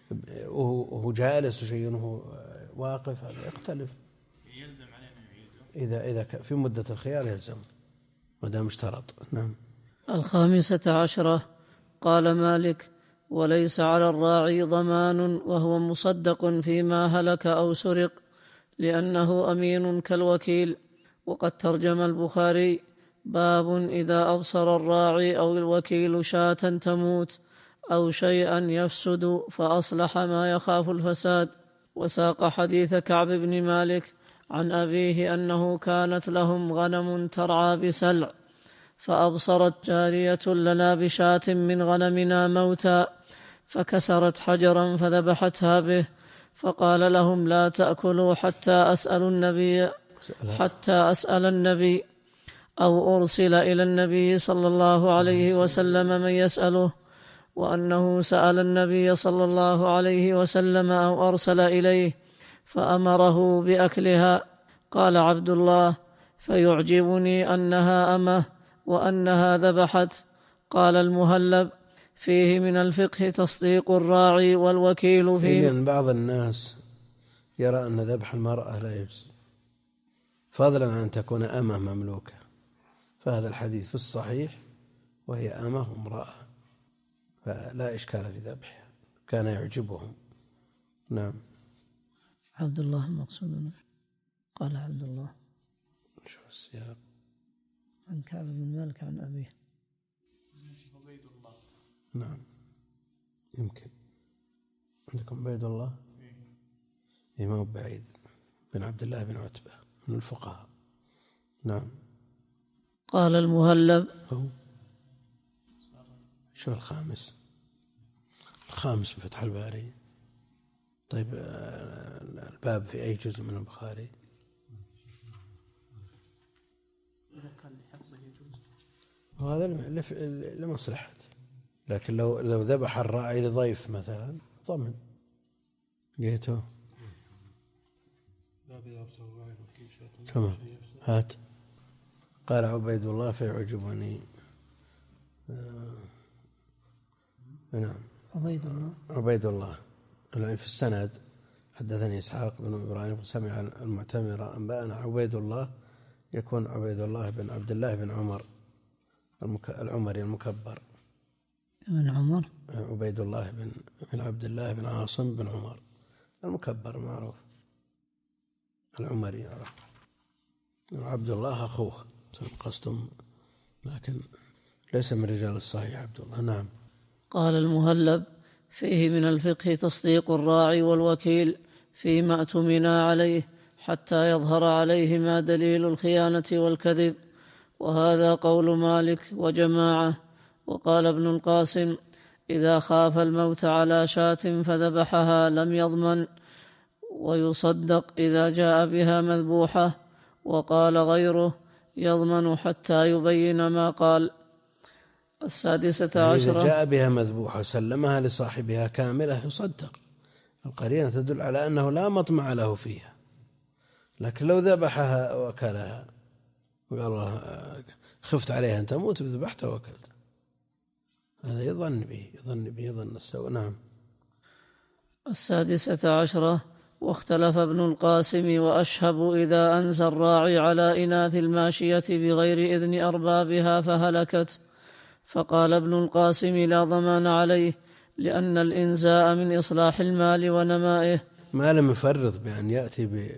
وهو جالس وشيء وهو واقف، هذا يختلف. يلزم علينا إذا إذا في مدة الخيار يلزم ما دام اشترط. نعم. الخامسة عشرة قال مالك: وليس على الراعي ضمان وهو مصدق فيما هلك أو سرق، لأنه أمين كالوكيل. وقد ترجم البخاري: باب إذا أبصر الراعي أو الوكيل شاة تموت أو شيئا يفسد فأصلح ما يخاف الفساد. وساق حديث كعب بن مالك عن أبيه أنه كانت لهم غنم ترعى بسلع، فأبصرت جارية لنا بشاة من غنمنا موتى، فكسرت حجرا فذبحتها به، فقال لهم: لا تأكلوا حتى أسأل النبي حتى أسأل النبي أو أرسل إلى النبي صلى الله عليه وسلم من يسأله، وأنه سأل النبي صلى الله عليه وسلم أو أرسل إليه فأمره بأكلها. قال عبد الله: فيعجبني أنها أمه وأنها ذبحت. قال المهلب: فيه من الفقه تصديق الراعي والوكيل فيه. لأن بعض الناس يرى أن ذبح المرأة لا يجزي، فضلا عن أن تكون أمه مملوكة، فهذا الحديث في الصحيح وهي أمه امرأة فلا إشكال في ذبحها، كان يعجبهم. نعم. عبد الله المقصود. قال عبد الله شو السياق؟ عن كعب بن مالك عن أبيه. عبيد الله. نعم يمكن عندكم عبيد الله إمام بعيد بن عبد الله بن عتبة من الفقهاء. نعم. قال المهلب: هو شو الخامس؟ الخامس من فتح الباري. طيب الباب في أي جزء من البخاري؟ إذا كان لحفظه يجوز. وهذا لمصلحة، لكن لو لو ذبح الراعي لضيف مثلا ضمن جيته. تمام. هات. قال عبيد الله: فيعجبني. آه. نعم. عبيد الله عبيد الله في السند حدثني إسحاق بن إبراهيم سمع المعتمر أنبأنا عبيد الله، يكون عبيد الله بن عبد الله بن عمر العمري المكبر. بن عمر عبيد الله بن بن عبد الله بن عاصم بن عمر المكبر معروف العمري. عبد الله أخوه قصدهم، لكن ليس من رجال الصحيح عبد الله. نعم. قال المهلب: فيه من الفقه تصديق الراعي والوكيل فيما اؤتمنا عليه حتى يظهر عليهما دليل الخيانة والكذب، وهذا قول مالك وجماعة. وقال ابن القاسم: إذا خاف الموت على شاة فذبحها لم يضمن، ويصدق إذا جاء بها مذبوحة. وقال غيره: يضمن حتى يبين ما قال. السادسة عشرة: إذا جاء بها مذبوحة وسلمها لصاحبها كاملة يصدق، القرينة تدل على أنه لا مطمع له فيها. لكن لو ذبحها وأكلها وقال الله خفت عليها أن تموت فذبحتها وأكلتها، هذا يظن به يظن به يظن السوء. نعم. السادسة عشرة: واختلف ابن القاسم وأشهب إذا أنزى الراعي على إناث الماشية بغير إذن أربابها فهلكت، فقال ابن القاسم: لا ضمان عليه، لأن الإنزاء من إصلاح المال ونمائه. ما لم يفرط بأن يأتي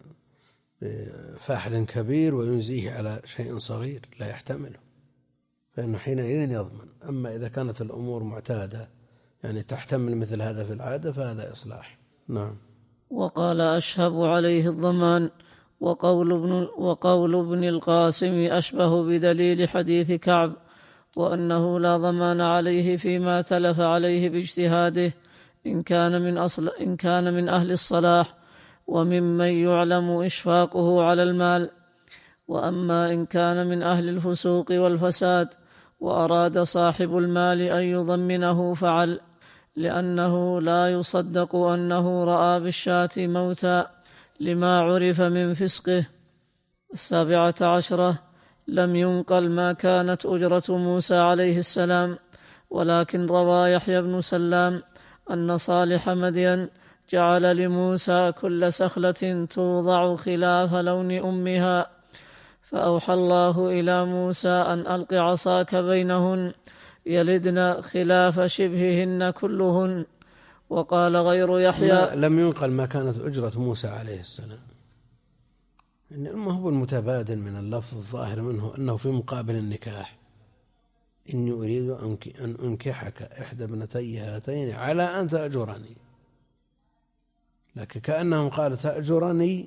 بفاحل كبير وينزيه على شيء صغير لا يحتمله، فإنه حينئذ يضمن. أما إذا كانت الأمور معتادة يعني تحتمل مثل هذا في العادة فهذا إصلاح. نعم. وقال أشهب عليه الضمان. وقول ابن, وقول ابن القاسم أشبه بدليل حديث كعب، وأنه لا ضمان عليه فيما تلف عليه باجتهاده إن كان من, أصل إن كان من أهل الصلاح وممن يعلم إشفاقه على المال. وأما إن كان من أهل الفسوق والفساد وأراد صاحب المال أن يضمنه فعل، لأنه لا يصدق أنه رأى بالشاة موتا لما عرف من فسقه. السابعة عشرة: لم ينقل ما كانت أجرة موسى عليه السلام، ولكن روى يحيى بن سلام أن صالح مدين جعل لموسى كل سخلة توضع خلاف لون أمها، فأوحى الله إلى موسى أن ألق عصاك بينهن يلدن خلاف شبههن كلهن. وقال غير يحيى: لم ينقل ما كانت أجرة موسى عليه السلام، إنما هو المتبادل من اللفظ الظاهر منه أنه في مقابل النكاح: إني أريد أن أنكحك إحدى ابنتي هاتين على أن تأجرني. لكن كأنهم قالوا تأجرني،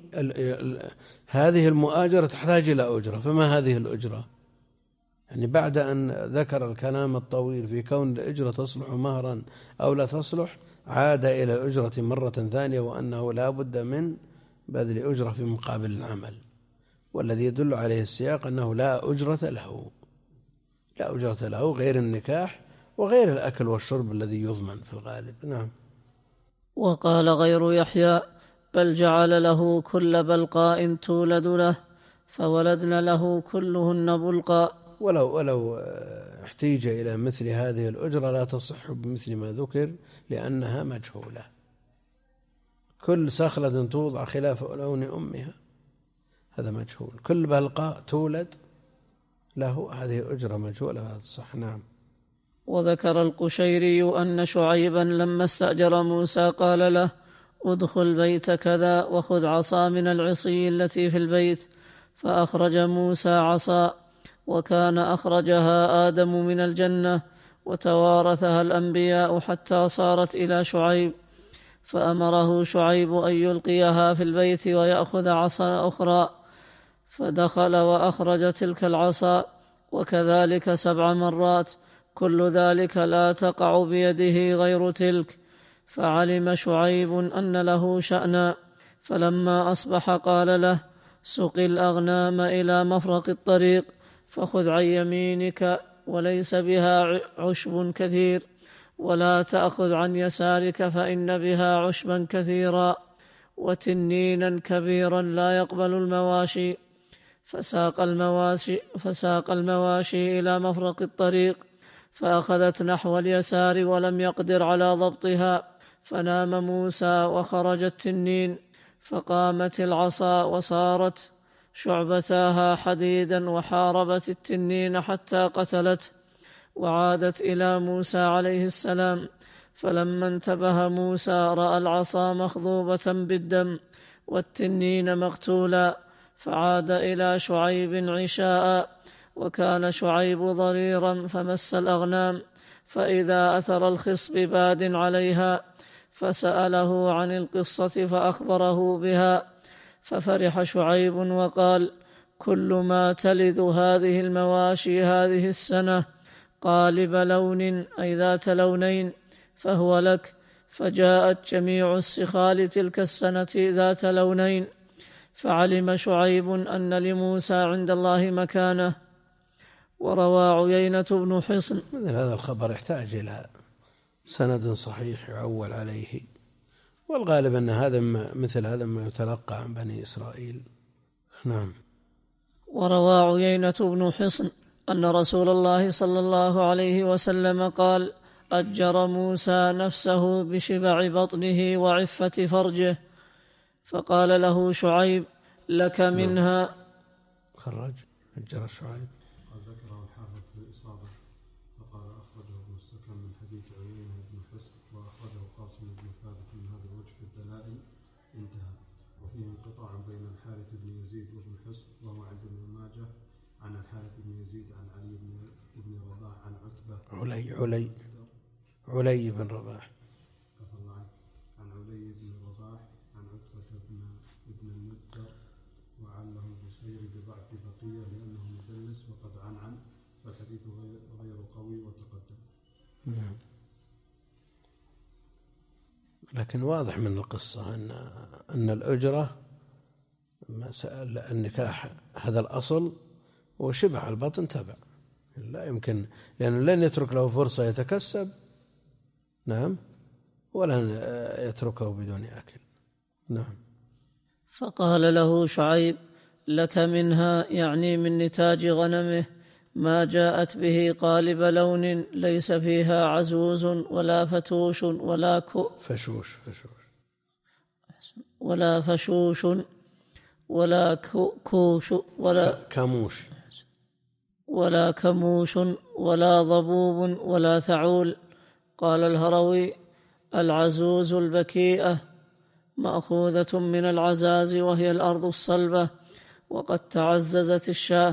هذه المؤاجرة تحتاج إلى أجرة، فما هذه الأجرة؟ يعني بعد أن ذكر الكلام الطويل في كون الأجرة تصلح مهرا أو لا تصلح، عاد إلى الأجرة مرة ثانية، وأنه لا بد من بذل أجرة في مقابل العمل، والذي يدل عليه السياق أنه لا أجرة له، لا أجرة له غير النكاح وغير الأكل والشرب الذي يضمن في الغالب. نعم. وقال غير يحيى: بل جعل له كل بلقاء تولد له، فولدن له كلهن بلقاء. ولو ولو احتيج إلى مثل هذه الأجرة لا تصح بمثل ما ذكر، لأنها مجهولة. كل سخلة توضع خلاف لون أمها هذا مجهول، كل بلقاء تولد له هذه أجرة مجهولة، هذا صح. نعم. وذكر القشيري أن شعيبا لما استأجر موسى قال له: ادخل بيت كذا وخذ عصا من العصي التي في البيت، فأخرج موسى عصا، وكان أخرجها آدم من الجنة، وتوارثها الأنبياء حتى صارت إلى شعيب، فأمره شعيب أن يلقيها في البيت ويأخذ عصا أخرى، فدخل وأخرج تلك العصا، وكذلك سبع مرات، كل ذلك لا تقع بيده غير تلك. فعلم شعيب أن له شأنا، فلما أصبح قال له: سق الأغنام إلى مفرق الطريق، فخذ عن يمينك وليس بها عشب كثير، ولا تأخذ عن يسارك فإن بها عشبا كثيرا وتنينا كبيرا لا يقبل المواشي. فساق المواشي, فساق المواشي إلى مفرق الطريق، فأخذت نحو اليسار ولم يقدر على ضبطها، فنام موسى وخرج التنين، فقامت العصا وصارت شعبتاها حديدا وحاربت التنين حتى قتلته، وعادت إلى موسى عليه السلام. فلما انتبه موسى رأى العصا مخضوبة بالدم والتنين مقتولا، فعاد إلى شعيب عشاء، وكان شعيب ضريرا فمس الأغنام، فإذا أثر الخصب باد عليها، فسأله عن القصة فأخبره بها، ففرح شعيب وقال: كل ما تلد هذه المواشي هذه السنة قالب لون أي ذات لونين فهو لك، فجاءت جميع السخال تلك السنة ذات لونين. فعلم شعيب أن لموسى عند الله مكانه. وروى عيينة بن حصن. مثل هذا الخبر يحتاج إلى سند صحيح يعول عليه، والغالب أن هذا مثل هذا ما يتلقى عن بني إسرائيل. نعم. وروى عيينة بن حصن أن رسول الله صلى الله عليه وسلم قال: أجر موسى نفسه بشبع بطنه وعفة فرجه، فقال له شعيب: لك منها. خرج أجر شعيب. قد ذكره الحافظ في الإصابة، فقال أخرجه ابن السكن من حديث عيينة بن حصن، وأخرجه قاسم بن ثابت من هذا الوجه في الدلائل، انتهى. وفيه انقطاع بين الحارث بن يزيد وابن حصن، وهو عند ابن ماجه عن الحارث بن يزيد عن علي بن رباح عن عتبة علي علي علي بن رباح. عن علي بن رباح عن عتبة بن ابن النضر وعله البصير بضعف بقية لأنه مدلس وقد عن عن فالحديث غير قوي وتقدم. نعم. لكن واضح من القصة أن أن الأجرة مسألة النكاح هذا الأصل وشبه على البطن تبع، لا يمكن، لأنه لن يترك له فرصة يتكسب، نعم، ولن يتركه بدون أكل. نعم. فقال له شعيب: لك منها، يعني من نتاج غنمه، ما جاءت به قالب لون ليس فيها عزوز ولا فتوش ولا كو فشوش فشوش ولا فشوش ولا كوش ولا كموش ولا كموش ولا ضبوب ولا ثعول. قال الهروي: العزوز البكيئة مأخوذة من العزاز وهي الأرض الصلبة وقد تعززت الشاة،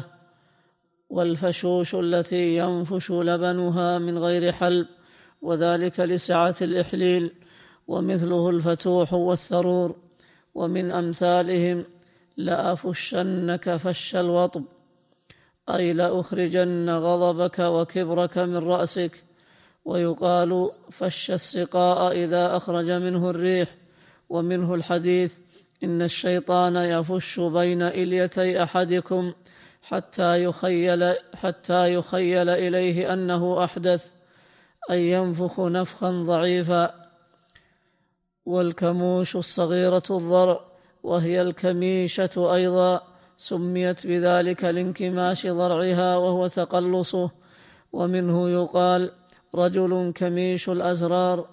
والفشوش التي ينفش لبنها من غير حلب، وذلك لسعة الإحليل، ومثله الفتوح والثرور. ومن أمثالهم: لأفشنك فش الوطب، أي لأخرجن غضبك وكبرك من رأسك. ويقال فش السقاء إذا أخرج منه الريح. ومنه الحديث: إن الشيطان يفش بين إليتي أحدكم حتى يخيل, حتى يخيل إليه أنه أحدث، أي ينفخ نفخا ضعيفا. والكموش الصغيرة الضرع، وهي الكميشة أيضا، سميت بذلك لانكماش ضرعها وهو تقلصه. ومنه يقال رجل كميش الأزرار،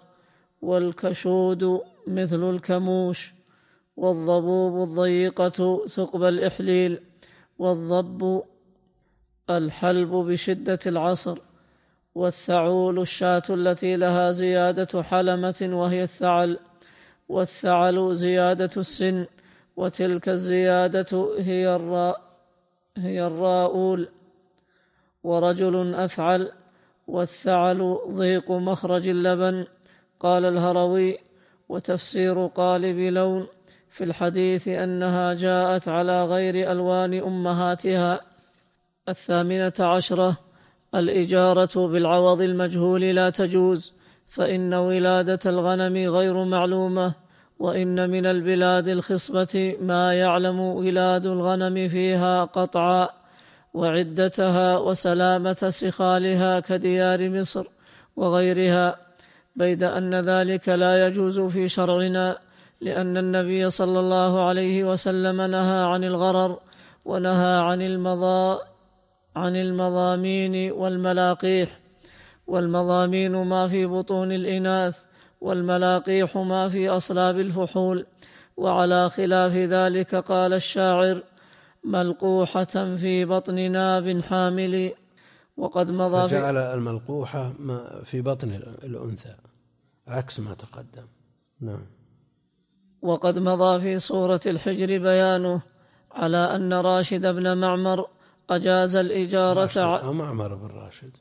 والكشود مثل الكموش، والضبوب الضيقة ثقب الإحليل، والضب الحلب بشدة العصر، والثعول الشاة التي لها زيادة حلمة وهي الثعل، والثعل زيادة السن، وتلك الزيادة هي الراء هي الراؤول. ورجل أثعل، والثعل ضيق مخرج اللبن. قال الهروي: وتفسير قالب لون في الحديث أنها جاءت على غير ألوان أمهاتها. الثامنة عشرة: الإجارة بالعوض المجهول لا تجوز، فإن ولادة الغنم غير معلومة، وإن من البلاد الخصبة ما يعلم ولاد الغنم فيها قطعا وعدتها وسلامة سخالها كديار مصر وغيرها، بيد أن ذلك لا يجوز في شرعنا، لأن النبي صلى الله عليه وسلم نهى عن الغرر، ونهى عن المضا عن المضامين والملاقيح. والمضامين ما في بطون الإناث، والملاقيح ما في أصلاب الفحول. وعلى خلاف ذلك قال الشاعر: ملقوحة في بطن ناب حامل. وقد مضى فجعل الملقوحة في بطن الأنثى عكس ما تقدم. نعم. وقد مضى في سورة الحجر بيانه على أن راشد بن معمر أجاز الإجارة. أو معمر بن راشد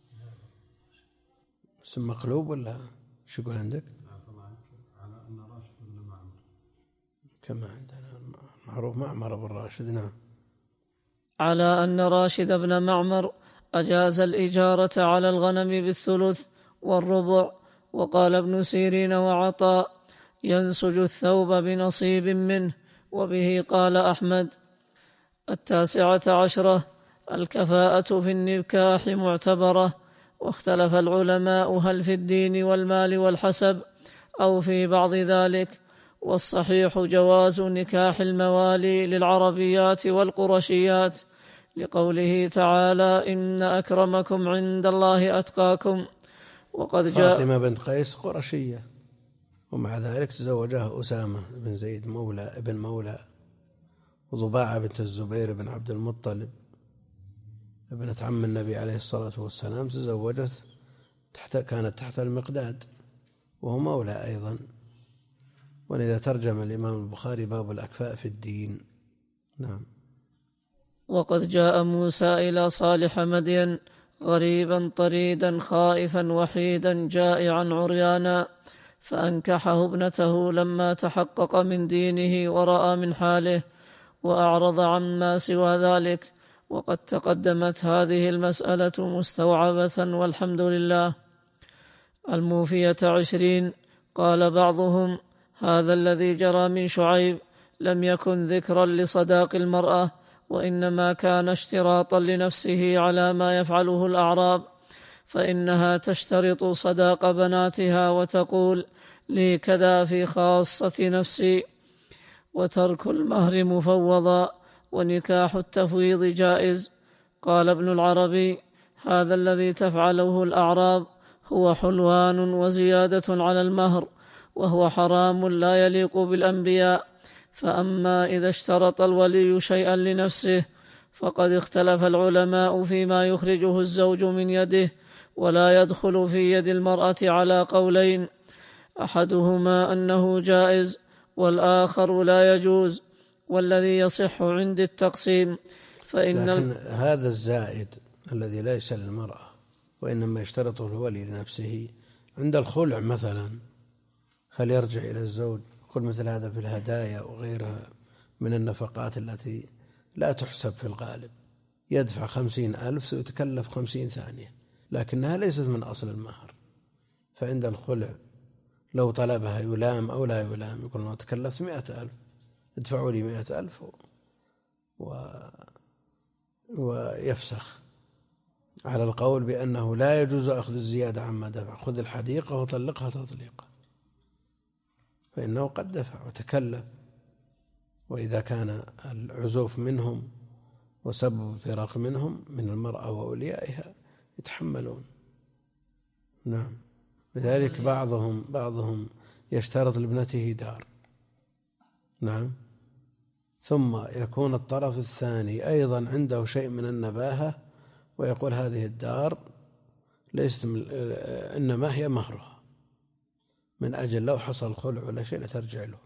اسم مقلوب ولا شو يقول عندك؟ على أن راشد بن معمر كما عندنا معروف معمر بن راشد. نعم. على أن راشد بن معمر أجاز الإجارة على الغنم بالثلث والربع. وقال ابن سيرين وعطاء: ينسج الثوب بنصيب منه، وبه قال أحمد. التاسعة عشرة: الكفاءة في النكاح معتبرة، واختلف العلماء هل في الدين والمال والحسب أو في بعض ذلك، والصحيح جواز نكاح الموالي للعربيات والقرشيات، لقوله تعالى: إن أكرمكم عند الله أتقاكم. وقد جاء فاطمة بنت قيس قرشية، ومع ذلك تزوجها أسامة بن زيد مولى ابن مولى، وضباعة بنت الزبير بن عبد المطلب ابنة عم النبي عليه الصلاة والسلام تزوجت تحت كانت تحت المقداد وهو مولى أيضا. ولذا ترجم الإمام البخاري باب الأكفاء في الدين. نعم. وقد جاء موسى إلى صالح مدين غريبا طريدا خائفا وحيدا جائعا عريانا، فأنكحه ابنته لما تحقق من دينه ورأى من حاله، وأعرض عما سوى ذلك. وقد تقدمت هذه المسألة مستوعبة والحمد لله. الموفية عشرين. قال بعضهم: هذا الذي جرى من شعيب لم يكن ذكرا لصداق المرأة، وإنما كان اشتراطا لنفسه على ما يفعله الأعراب، فإنها تشترط صداق بناتها وتقول: لي كذا في خاصة نفسي، وترك المهر مفوضا، ونكاح التفويض جائز. قال ابن العربي: هذا الذي تفعله الأعراب هو حلوان وزيادة على المهر، وهو حرام لا يليق بالأنبياء. فأما إذا اشترط الولي شيئا لنفسه فقد اختلف العلماء فيما يخرجه الزوج من يده، ولا يدخل في يد المرأة على قولين: أحدهما أنه جائز، والآخر لا يجوز. والذي يصح عند التقسيم فإن لكن هذا الزائد الذي ليس للمرأة وإنما يشترطه الولي لنفسه عند الخلع مثلا، هل يرجع إلى الزوج؟ قل مثل هذا في الهدايا وغيرها من النفقات التي لا تحسب في الغالب، يدفع خمسين ألف سيتكلف خمسين ثانية، لكنها ليست من أصل المهر. فعند الخلع لو طلبها يلام أو لا يلام، يقول أنا تكلفت مئة ألف، ادفعوا لي مئة ألف و... ويفسخ، على القول بأنه لا يجوز أخذ الزيادة عما دفع، خذ الحديقة وطلقها تطليقا، فإنه قد دفع وتكلف. وإذا كان العزوف منهم وسبب فراق منهم من المرأة وأوليائها يتحملون. نعم. لذلك بعضهم بعضهم يشترط لابنته دار، نعم، ثم يكون الطرف الثاني أيضا عنده شيء من النباهة ويقول هذه الدار ليست إنما هي مهرها، من أجل لو حصل خلع ولا شيء لترجع له.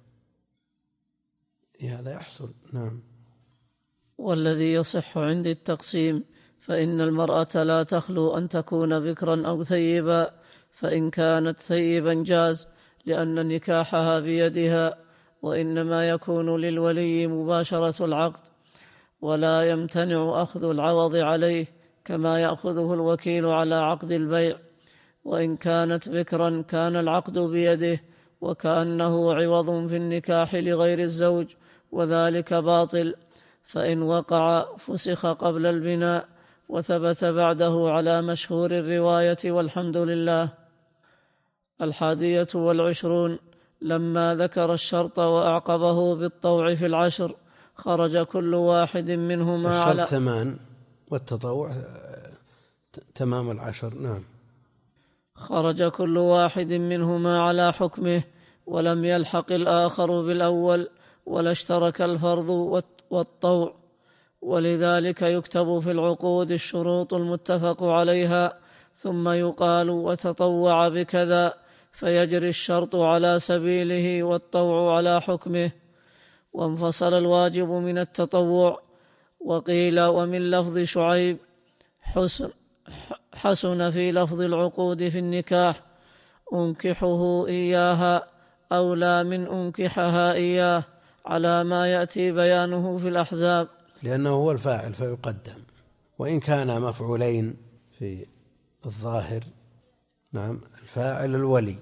هذا يحصل. نعم. والذي يصح عند التقسيم فإن المرأة لا تخلو أن تكون بكرا أو ثيبا، فإن كانت ثيبا جاز لأن نكاحها بيدها، وإنما يكون للولي مباشرة العقد، ولا يمتنع أخذ العوض عليه كما يأخذه الوكيل على عقد البيع. وإن كانت بكرا كان العقد بيده وكأنه عوض في النكاح لغير الزوج، وذلك باطل. فإن وقع فسخ قبل البناء وثبت بعده على مشهور الرواية والحمد لله. الحادية والعشرون. لما ذكر الشرط وأعقبه بالطوع في العشر خرج كل واحد منهما على الشرط ثمان والتطوع تمام العشر. نعم. خرج كل واحد منهما على حكمه، ولم يلحق الآخر بالأول، ولا اشترك الفرض والطوع. ولذلك يكتب في العقود الشروط المتفق عليها، ثم يقال وتطوع بكذا، فيجري الشرط على سبيله والطوع على حكمه. وانفصل الواجب من التطوع. وقيل ومن لفظ شعيب حسن, حسن في لفظ العقود في النكاح أنكحه إياها أولى من أنكحها إياه، على ما يأتي بيانه في الأحزاب، لأنه هو الفاعل فيقدم. وإن كان مفعولين في الظاهر، نعم، الفاعل الولي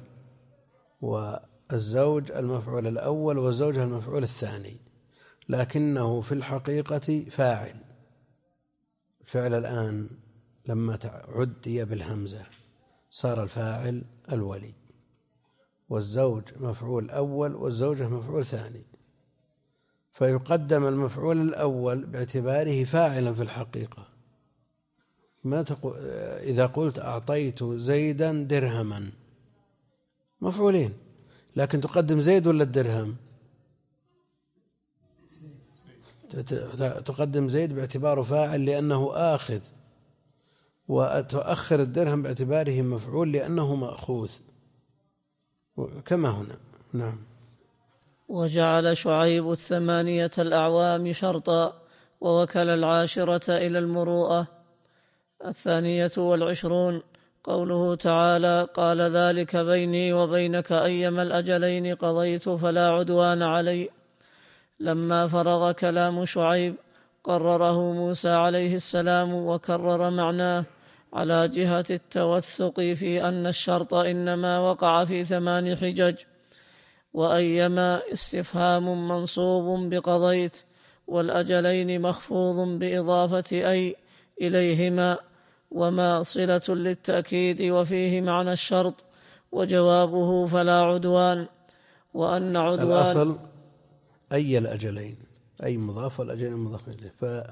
والزوج المفعول الأول والزوجة المفعول الثاني، لكنه في الحقيقة فاعل. فعل الآن لما عدي بالهمزة صار الفاعل الولي، والزوج مفعول أول والزوجة مفعول ثاني، فيقدم المفعول الأول باعتباره فاعلا في الحقيقة. ما تقول إذا قلت أعطيت زيدا درهما، مفعولين، لكن تقدم زيد ولا الدرهم؟ تقدم زيد باعتباره فاعل لأنه آخذ، وتؤخر الدرهم باعتباره مفعول لأنه مأخوذ، كما هنا. نعم. وجعل شعيب الثمانية الأعوام شرطا، ووكل العاشرة إلى المروءة. الثانية والعشرون قوله تعالى: قال ذلك بيني وبينك أيما الأجلين قضيت فلا عدوان علي. لما فرغ كلام شعيب قرره موسى عليه السلام وكرر معناه على جهة التوثق في أن الشرط إنما وقع في ثمان حجج، وأيما استفهام منصوب بقضيت، والأجلين مخفوض بإضافة أي إليهما، وما صلة للتأكيد وفيه معنى الشرط، وجوابه فلا عدوان. وأن عدوان الأصل أي الأجلين، أي مضاف والأجلين مضاف إليه،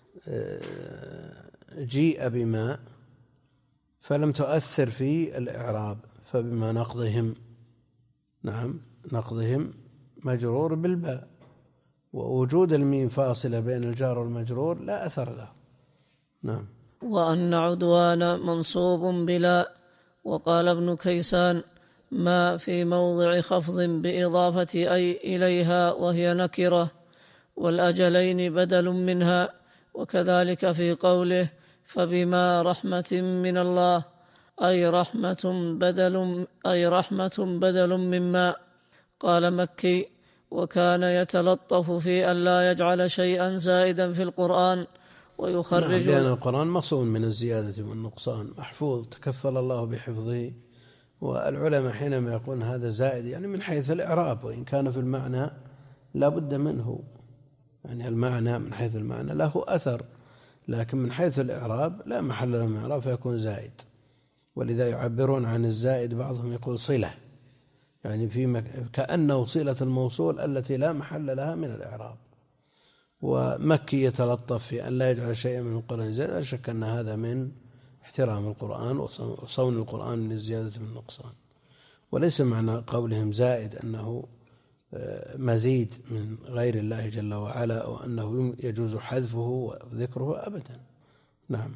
فجيء بما فلم تؤثر في الإعراب، فبما نقضهم، نعم نقضهم مجرور بالباء، ووجود الميم فاصلة بين الجار والمجرور لا أثر له. نعم. وأن عدوان منصوب بلا. وقال ابن كيسان: ما في موضع خفض بإضافة أي إليها وهي نكرة، والأجلين بدل منها. وكذلك في قوله: فبما رحمة من الله، أي رحمة بدل أي رحمة بدل مما. قال مكي: وكان يتلطف في أن لا يجعل شيئا زائدا في القرآن ويخرج. نعم، لأن القرآن مصون من الزيادة والنقصان، محفوظ تكفل الله بحفظه. والعلماء حينما يقولون هذا زائد يعني من حيث الإعراب، وإن كان في المعنى لا بد منه، يعني المعنى من حيث المعنى له أثر، لكن من حيث الإعراب لا محل له من الإعراب فيكون زائد. ولذا يعبرون عن الزائد بعضهم يقول صلة، يعني في مك... كأنه صلة الموصول التي لا محل لها من الإعراب. ومكي يتلطف في أن لا يجعل شيئا من القرآن زائد، لا شك أن هذا من احترام القرآن وصون القرآن من الزيادة من النقصان. وليس معنى قولهم زائد أنه مزيد من غير الله جل وعلا وأنه يجوز حذفه وذكره أبدا. نعم.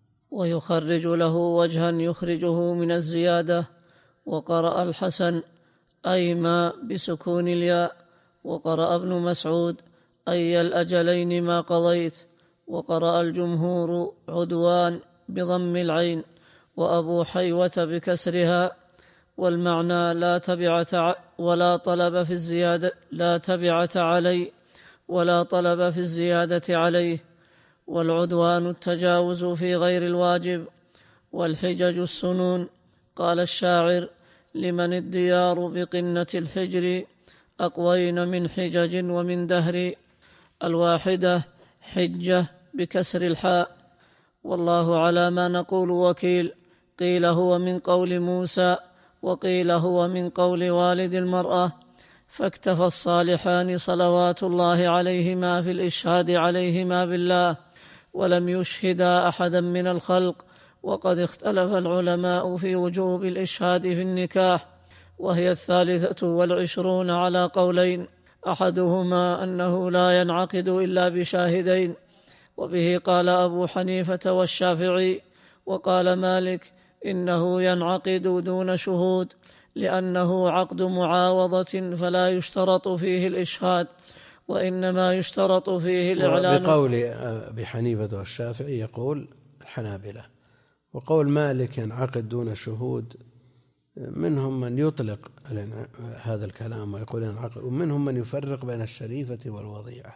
ويخرج له وجها يخرجه من الزيادة. وقرأ الحسن: أي ما بسكون الياء. وقرأ ابن مسعود: أي الأجلين ما قضيت. وقرأ الجمهور عدوان بضم العين، وأبو حيوة بكسرها. والمعنى لا تبعة ولا طلب في الزيادة لا تبعة علي ولا طلب في الزيادة عليه. والعدوان التجاوز في غير الواجب، والحجج السنون. قال الشاعر: لمن الديار بقنة الحجر أقوين من حجج ومن دهر. الواحدة حجة بكسر الحاء. والله على ما نقول وكيل. قيل هو من قول موسى، وقيل هو من قول والد المرأة. فاكتفى الصالحان صلوات الله عليهما في الإشهاد عليهما بالله، ولم يشهدا أحدا من الخلق. وقد اختلف العلماء في وجوب الإشهاد في النكاح، وهي الثالثة والعشرون على قولين، أحدهما أنه لا ينعقد إلا بشاهدين، وبه قال أبو حنيفة والشافعي. وقال مالك: إنه ينعقد دون شهود، لأنه عقد معاوضة فلا يشترط فيه الإشهاد، وإنما يشترط فيه الإعلان. بقول أبي حنيفة والشافعي يقول الحنابلة. وقول مالك ينعقد دون شهود، منهم من يطلق هذا الكلام ويقول ينعقد، ومنهم من يفرق بين الشريفة والوضيعة.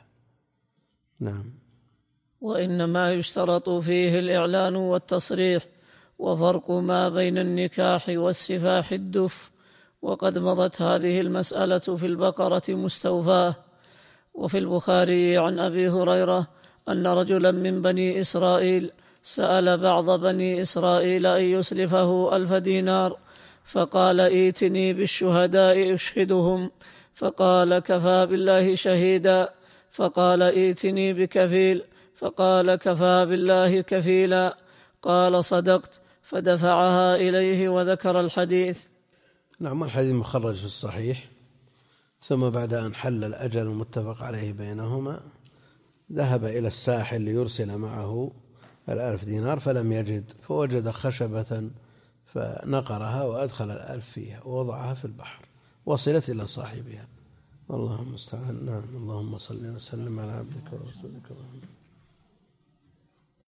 نعم. وإنما يشترط فيه الإعلان والتصريح، وفرق ما بين النكاح والسفاح الدف. وقد مضت هذه المسألة في البقرة مستوفاة. وفي البخاري عن أبي هريرة أن رجلا من بني إسرائيل سأل بعض بني إسرائيل أن يسلفه ألف دينار، فقال: ائتني بالشهداء أشهدهم. فقال: كفى بالله شهيدا. فقال: ائتني بكفيل. فقال: كفى بالله كفيلا. قال: صدقت. فدفعها إليه وذكر الحديث. نعم. الحديث مخرج في الصحيح. ثم بعد أن حل الأجل المتفق عليه بينهما ذهب إلى الساحل ليرسل معه الألف دينار، فلم يجد، فوجد خشبة فنقرها وأدخل الألف فيها ووضعها في البحر، وصلت إلى صاحبها. اللهم استعان. نعم. اللهم صل وسلم على عبدك ورسولك محمد.